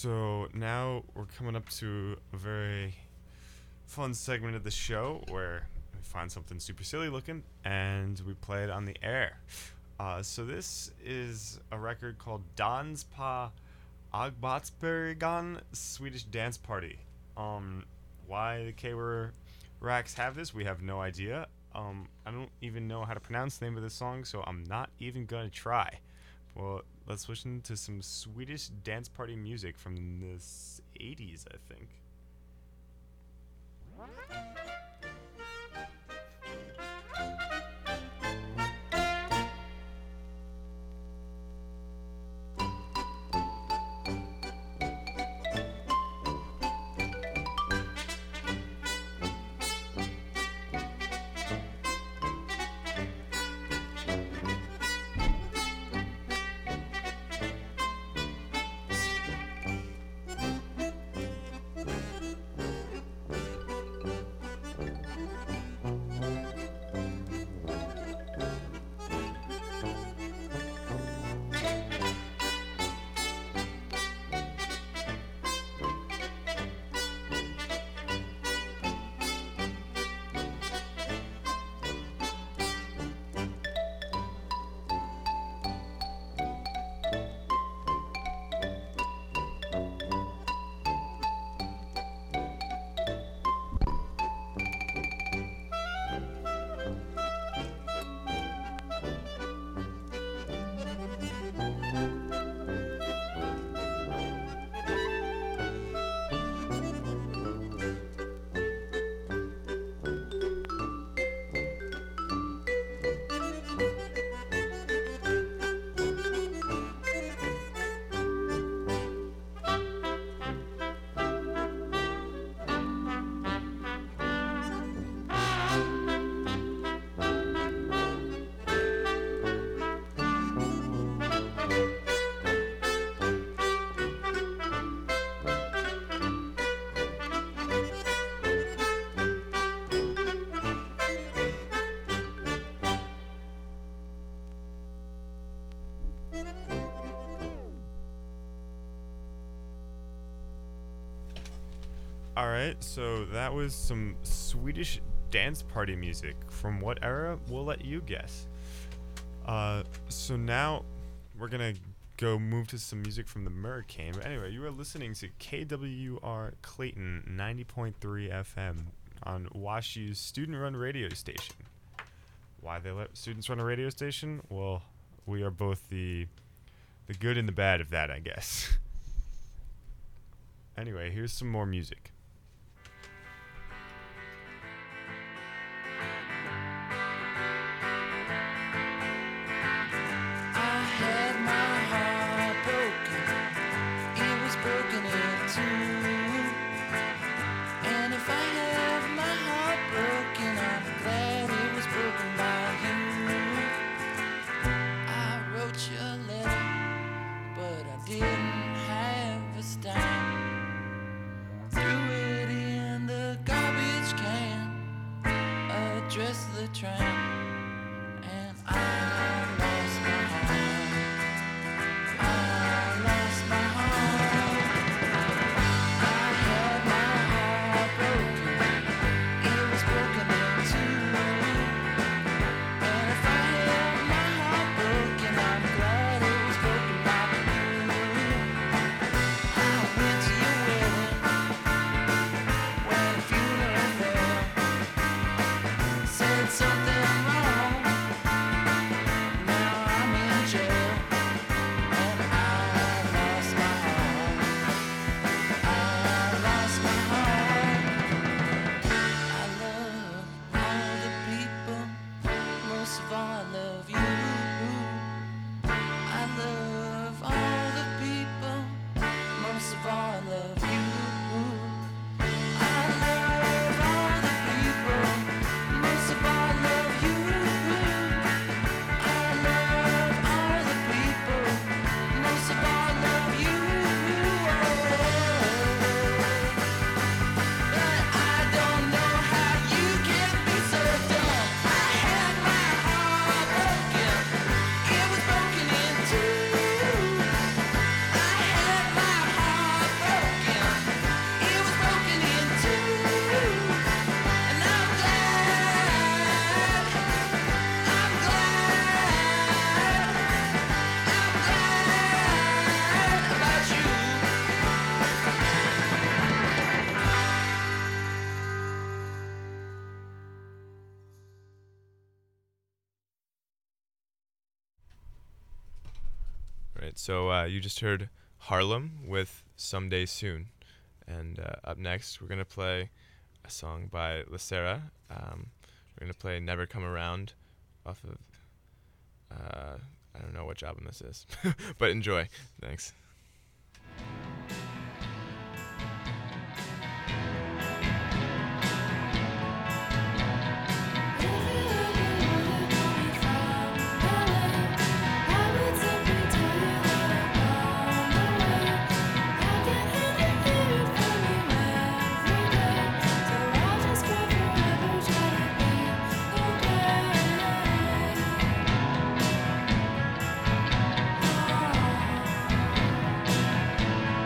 So now we're coming up to a very fun segment of the show where we find something super silly looking and we play it on the air. Uh, so this is a record called Danspa Agbatsbergan Swedish Dance Party. Um, why the K-Word Racks have this, we have no idea. Um, I don't even know how to pronounce the name of this song, so I'm not even gonna try. Well, let's listen to some Swedish dance party music from the eighties, I think. Alright, so that was some Swedish dance party music. From what era? We'll let you guess. Uh, so now we're gonna go move to some music from the Hurricane. But anyway, you are listening to K W R Clayton ninety point three F M on WashU's student-run radio station. Why they let students run a radio station? Well, we are both the the good and the bad of that, I guess. Anyway, here's some more music. I had my heart broken. It was broken in two. And if I had my heart broken, I'm glad it was broken by you. I wrote you a letter, but I didn't have a stamp. Threw it in the garbage can, addressed the tramp. And I lost my heart. I lost my heart. I had my heart broken. It was broken in two. And if I had my heart broken, I'm glad it was broken by you. I went to your wedding when the funeral fell. Said something wrong. right, so uh, you just heard Harlem with Someday Soon. And uh, up next, we're going to play a song by Lacera. Um, we're going to play Never Come Around off of, uh, I don't know which album this is, but enjoy. Thanks. Thank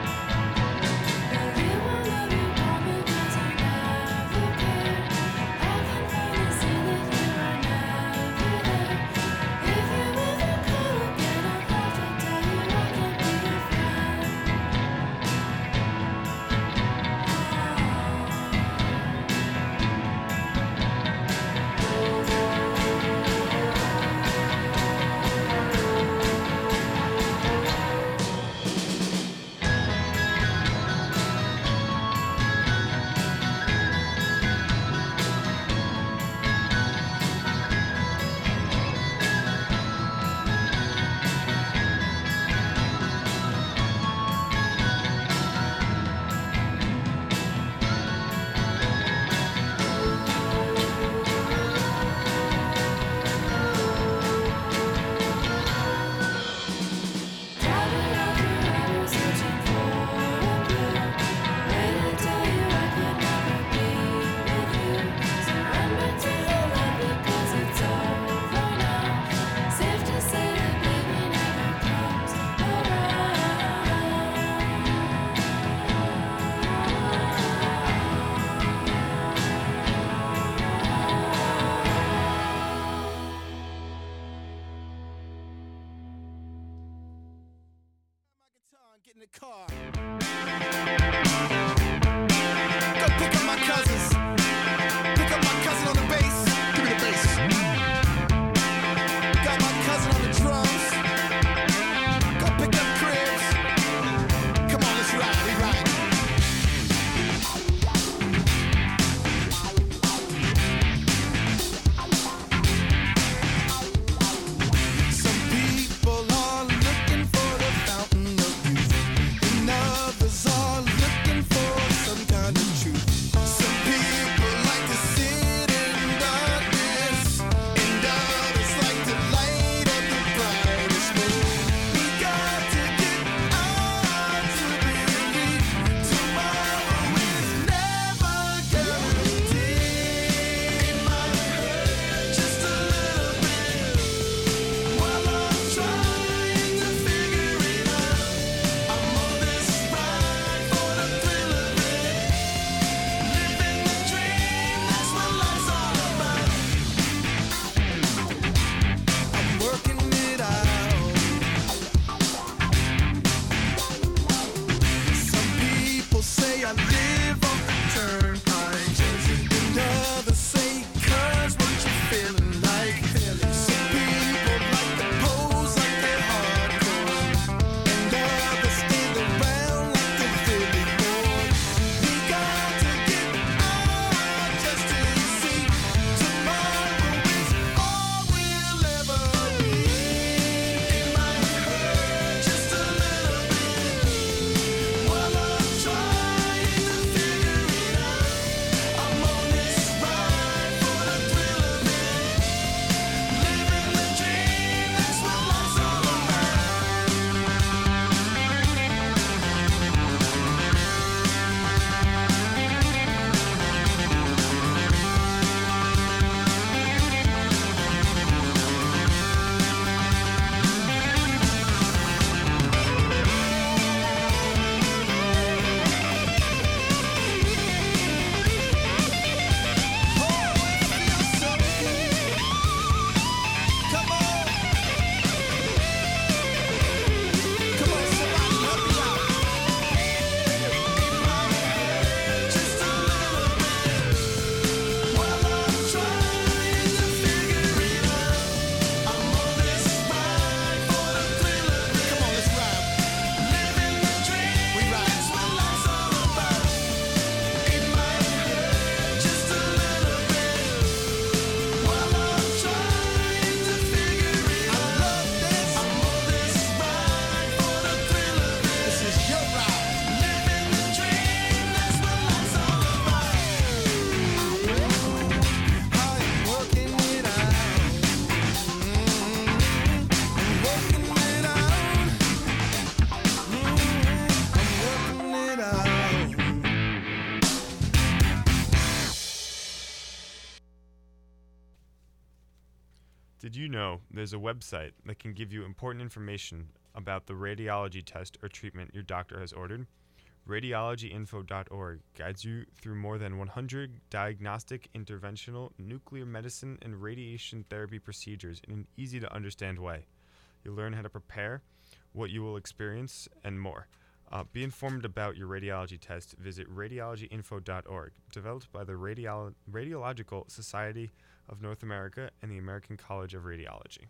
Did you know there's a website that can give you important information about the radiology test or treatment your doctor has ordered? radiology info dot org guides you through more than one hundred diagnostic, interventional, nuclear medicine, and radiation therapy procedures in an easy-to-understand way. You'll learn how to prepare, what you will experience, and more. Uh, be informed about your radiology test. Visit radiology info dot org, developed by the Radiolo- Radiological Society of North America and the American College of Radiology.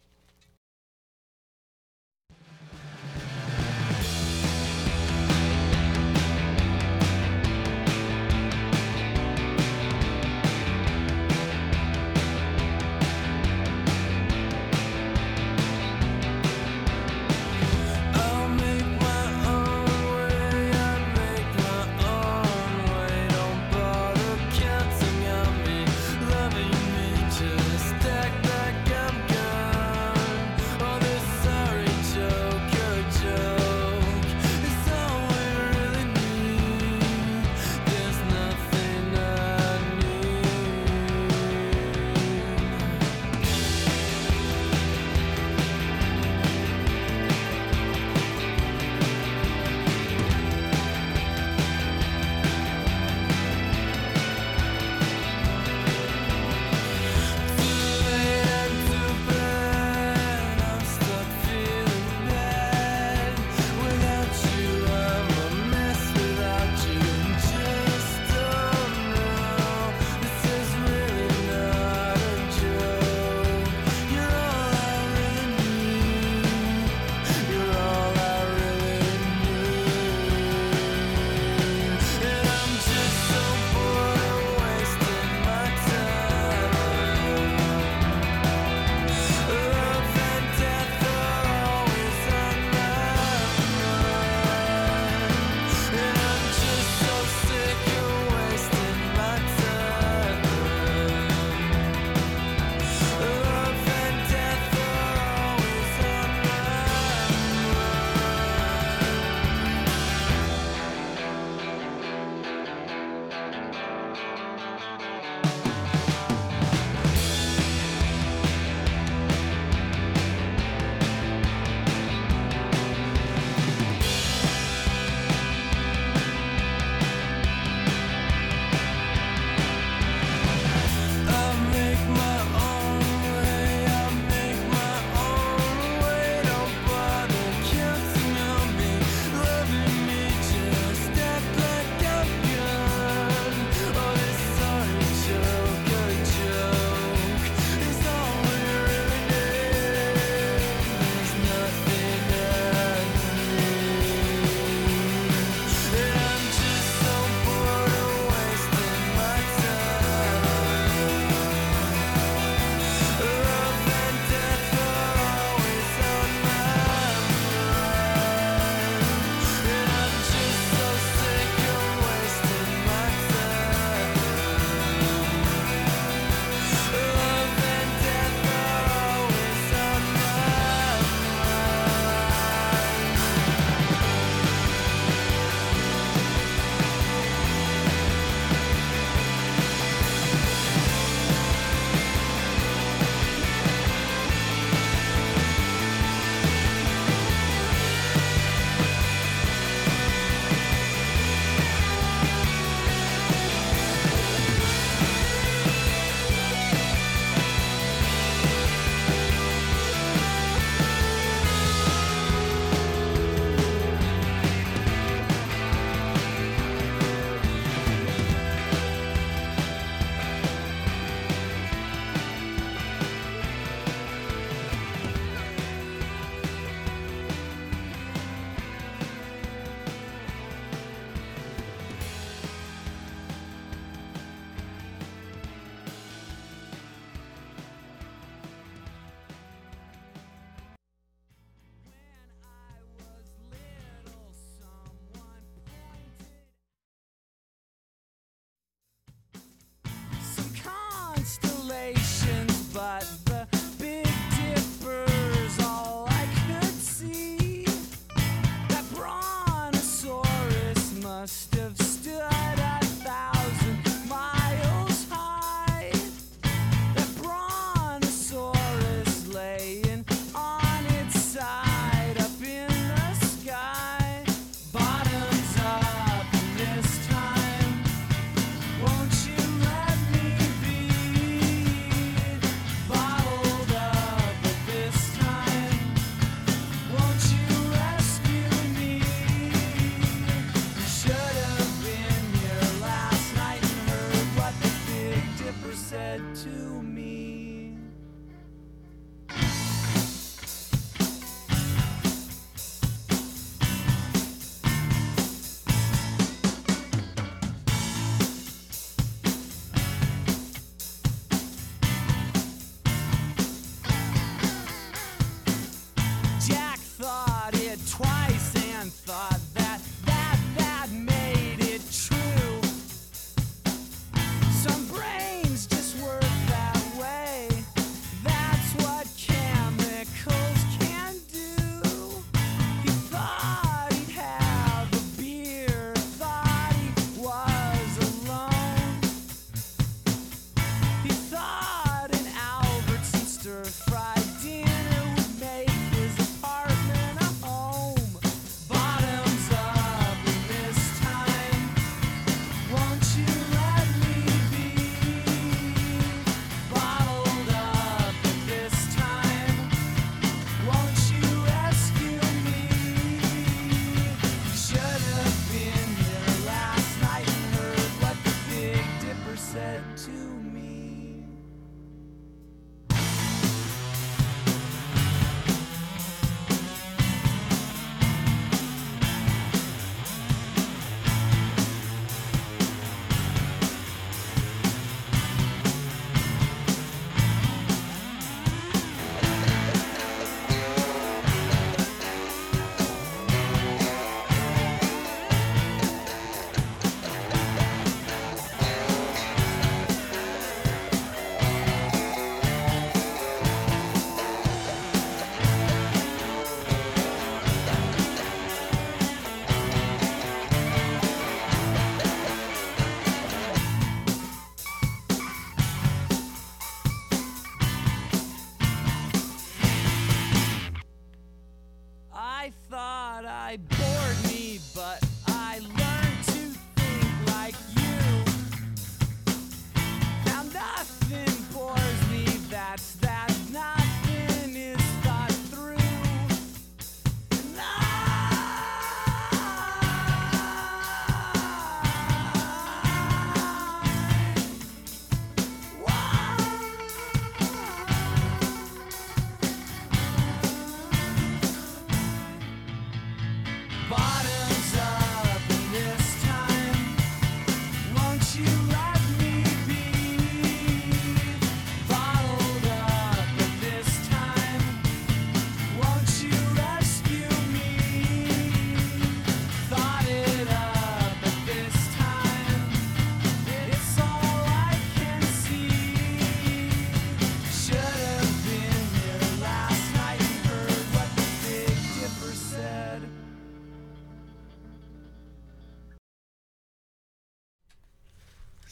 I'll make my own way, I make my own way. Don't bother counting on me, loving me. Just act like I'm gone.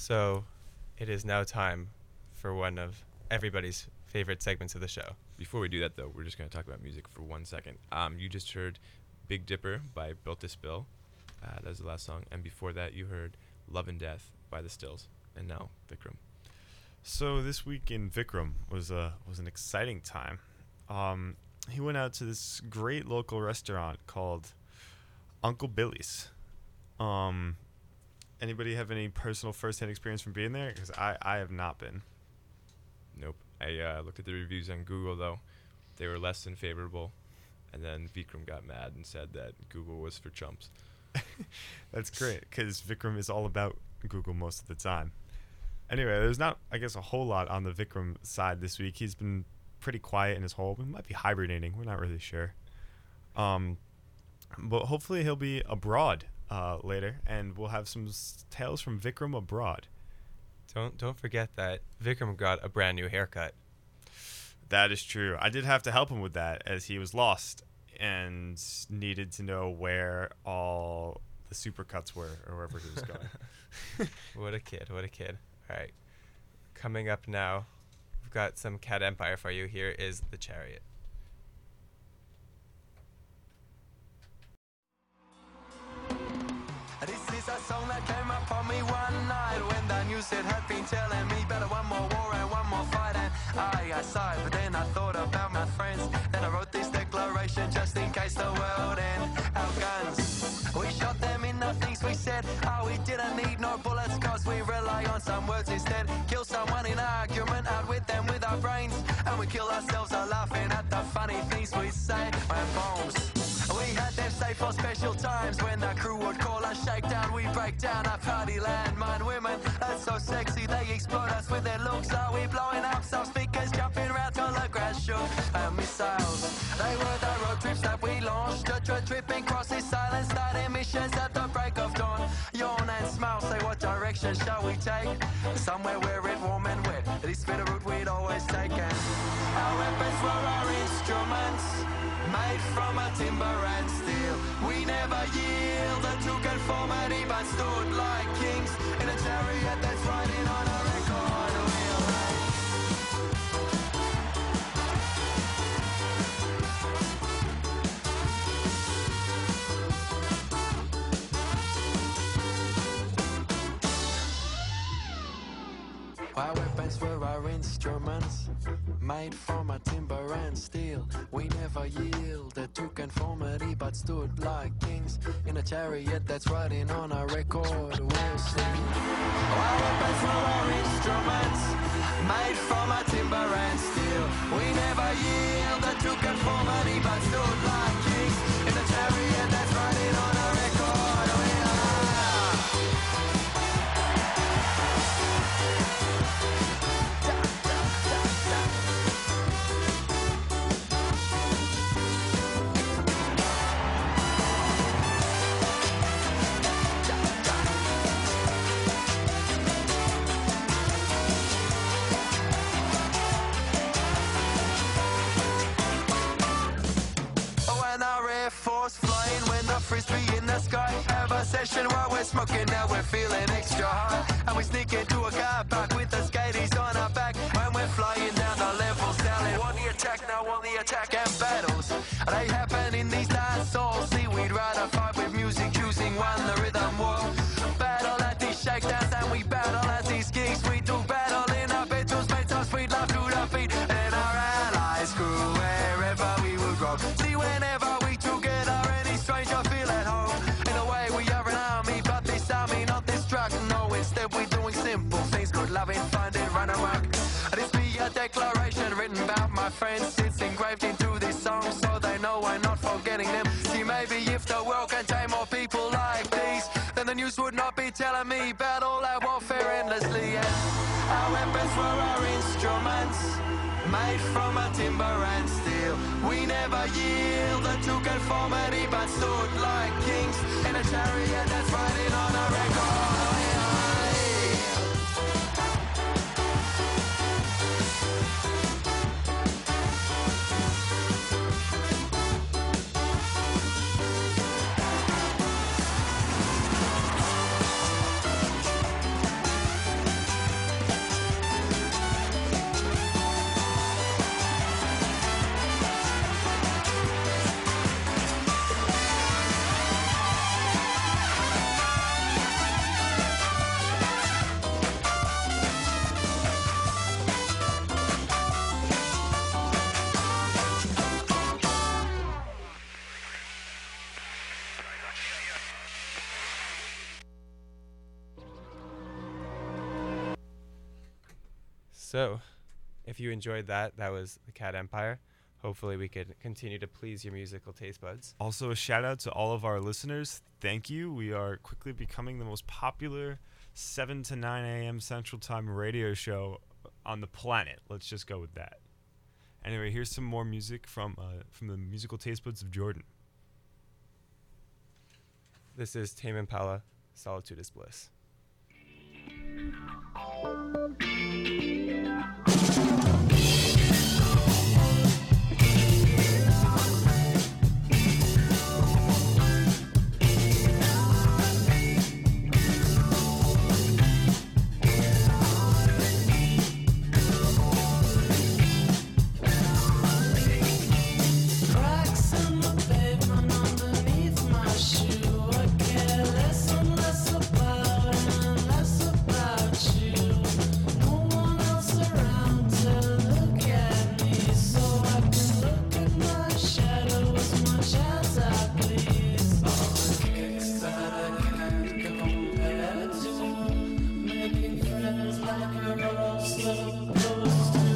So, it is now time for one of everybody's favorite segments of the show. Before we do that, though, we're just going to talk about music for one second. Um, you just heard Big Dipper by Built to Spill. Uh, that was the last song. And before that, you heard Love and Death by The Stills. And now, Vikram. So this week in Vikram was a was an exciting time. Um, he went out to this great local restaurant called Uncle Billy's. Um, anybody have any personal first-hand experience from being there? Because I, I have not been. Nope. I uh, looked at the reviews on Google, though. They were less than favorable. And then Vikram got mad and said that Google was for chumps. That's great, because Vikram is all about Google most of the time. Anyway, there's not, I guess, a whole lot on the Vikram side this week. He's been pretty quiet in his hole. He might be hibernating. We're not really sure. Um, but hopefully he'll be abroad uh, later, and we'll have some s- tales from Vikram abroad. Don't don't forget that Vikram got a brand new haircut. That is true. I did have to help him with that, as he was lost and needed to know where all the supercuts were, or wherever he was going. What a kid, what a kid. All right. Coming up now, we've got some Cat Empire for you. Here is The Chariot. This is a song that came up on me one night when the news it had been telling me better one more war and one more fight, and I, I sighed, but then I thought about my friends. Then I wrote this declaration just in case the world end. Our guns, we shot them in the things we said. Oh, we didn't need no bullets cause we rely on some words instead. Kill someone in argument, out with them with our brains, and we kill ourselves are laughing at the funny things we say. When bombs, we had them safe for special times when the crew would call us shakedown. We break down our party landmine women. That's so sexy, they explode us with their looks. Are we blowing up some speakers, jumping around till the grass shook? And missiles, they were the road trips that we launched. The tri- tripping crosses, silence, starting missions at the break of dawn. Yawn and smile, say what direction shall we take? Somewhere where it's warm and wet. This bit of route we'd always taken. Our weapons were our instruments, made from a timber and steel. We never yielded to conformity, but stood like kings in a chariot that's riding on a record wheel. Our weapons were our instruments, made from a timber and steel. We never yielded to conformity, but stood like kings in a chariot that's riding on a record wheel. Sing. Our weapons were our instruments, made from a timber and steel. We never yielded to conformity, but stood like kings in a chariot that's riding on a record wheel. Frisbee in the sky. Have a session while we're smoking, now we're feeling extra high. And we sneak into a car park with the skaties on our back. When we're flying down the level, selling on the attack, now on the attack. And battles, they happen in these last souls. See, we'd rather fight with music, choosing one, the rhythm war. Battle at these shakedowns, and we battle at these gigs. We do battle in our bedrooms, make us sweet love to the beat. And our allies grew wherever we would go. See, whenever we together, any stranger feel at home. In a way, we are an army, but this army not destruct. No, instead we're doing simple things, good loving, finding, run amok. This be a declaration written about my friends. It's engraved into this song, so they know I'm not forgetting them. See, maybe if the world contained more people like these, then the news would not be telling me about all our warfare endlessly. And our weapons were our instruments, made from a timber and steel. We never yielded to conformity, but stood like kings in a chariot that's riding on a record. So, if you enjoyed that, that was the Cat Empire. Hopefully, we could continue to please your musical taste buds. Also, a shout out to all of our listeners. Thank you. We are quickly becoming the most popular seven to nine a.m. Central Time radio show on the planet. Let's just go with that. Anyway, here's some more music from uh, from the musical taste buds of Jordan. This is Tame Impala, Solitude is Bliss. Cracks in the pavement underneath my shoe. I care less and less about and less about you. No one else around to look at me, so I can look at my shadow as much as I please. All the kicks that I can't compare to, making friends like a girl supposed to.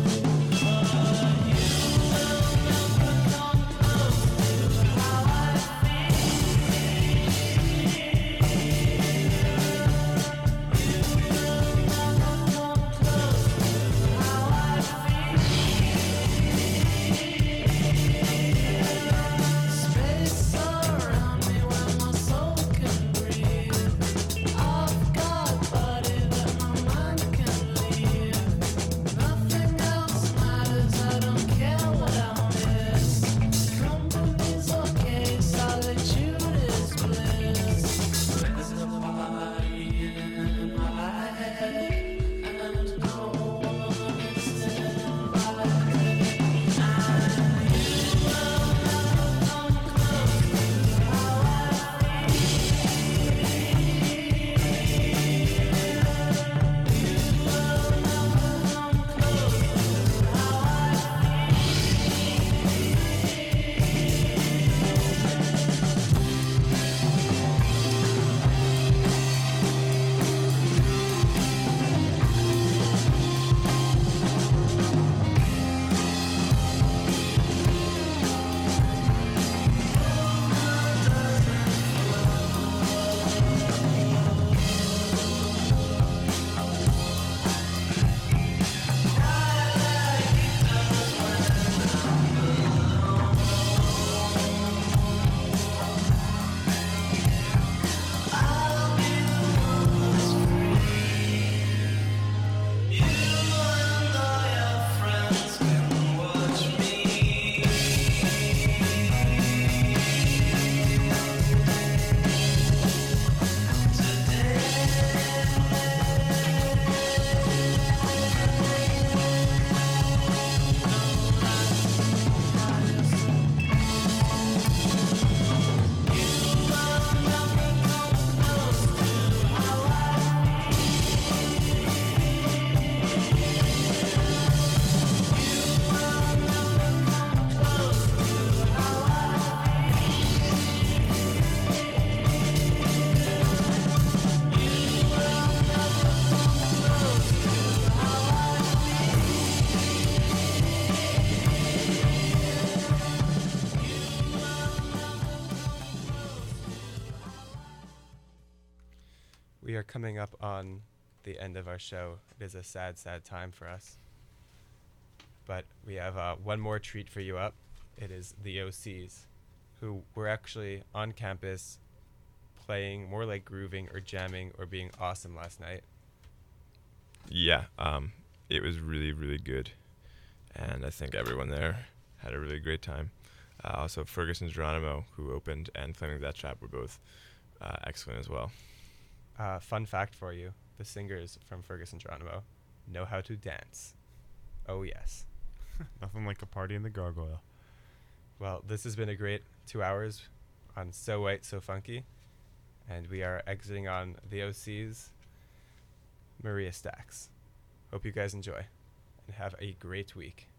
Space around me where my soul can breathe. I've got a body that my mind can leave. Nothing else matters, I don't care what I miss. Company's okay, solitude is bliss. There's nobody in my head, and no one is invited. We are coming up on the end of our show. It is a sad, sad time for us. But we have uh, one more treat for you up. It is the O Cs, who were actually on campus playing more like grooving or jamming or being awesome last night. Yeah, um, it was really, really good. And I think everyone there had a really great time. Uh, also, Ferguson Geronimo, who opened, and Flaming That Trap were both uh, excellent as well. Uh, fun fact for you, the singers from Ferguson Geronimo know how to dance. Oh, yes. Nothing like a party in the gargoyle. Well, this has been a great two hours on So White, So Funky. And we are exiting on the O C's Maria Stacks. Hope you guys enjoy and have a great week.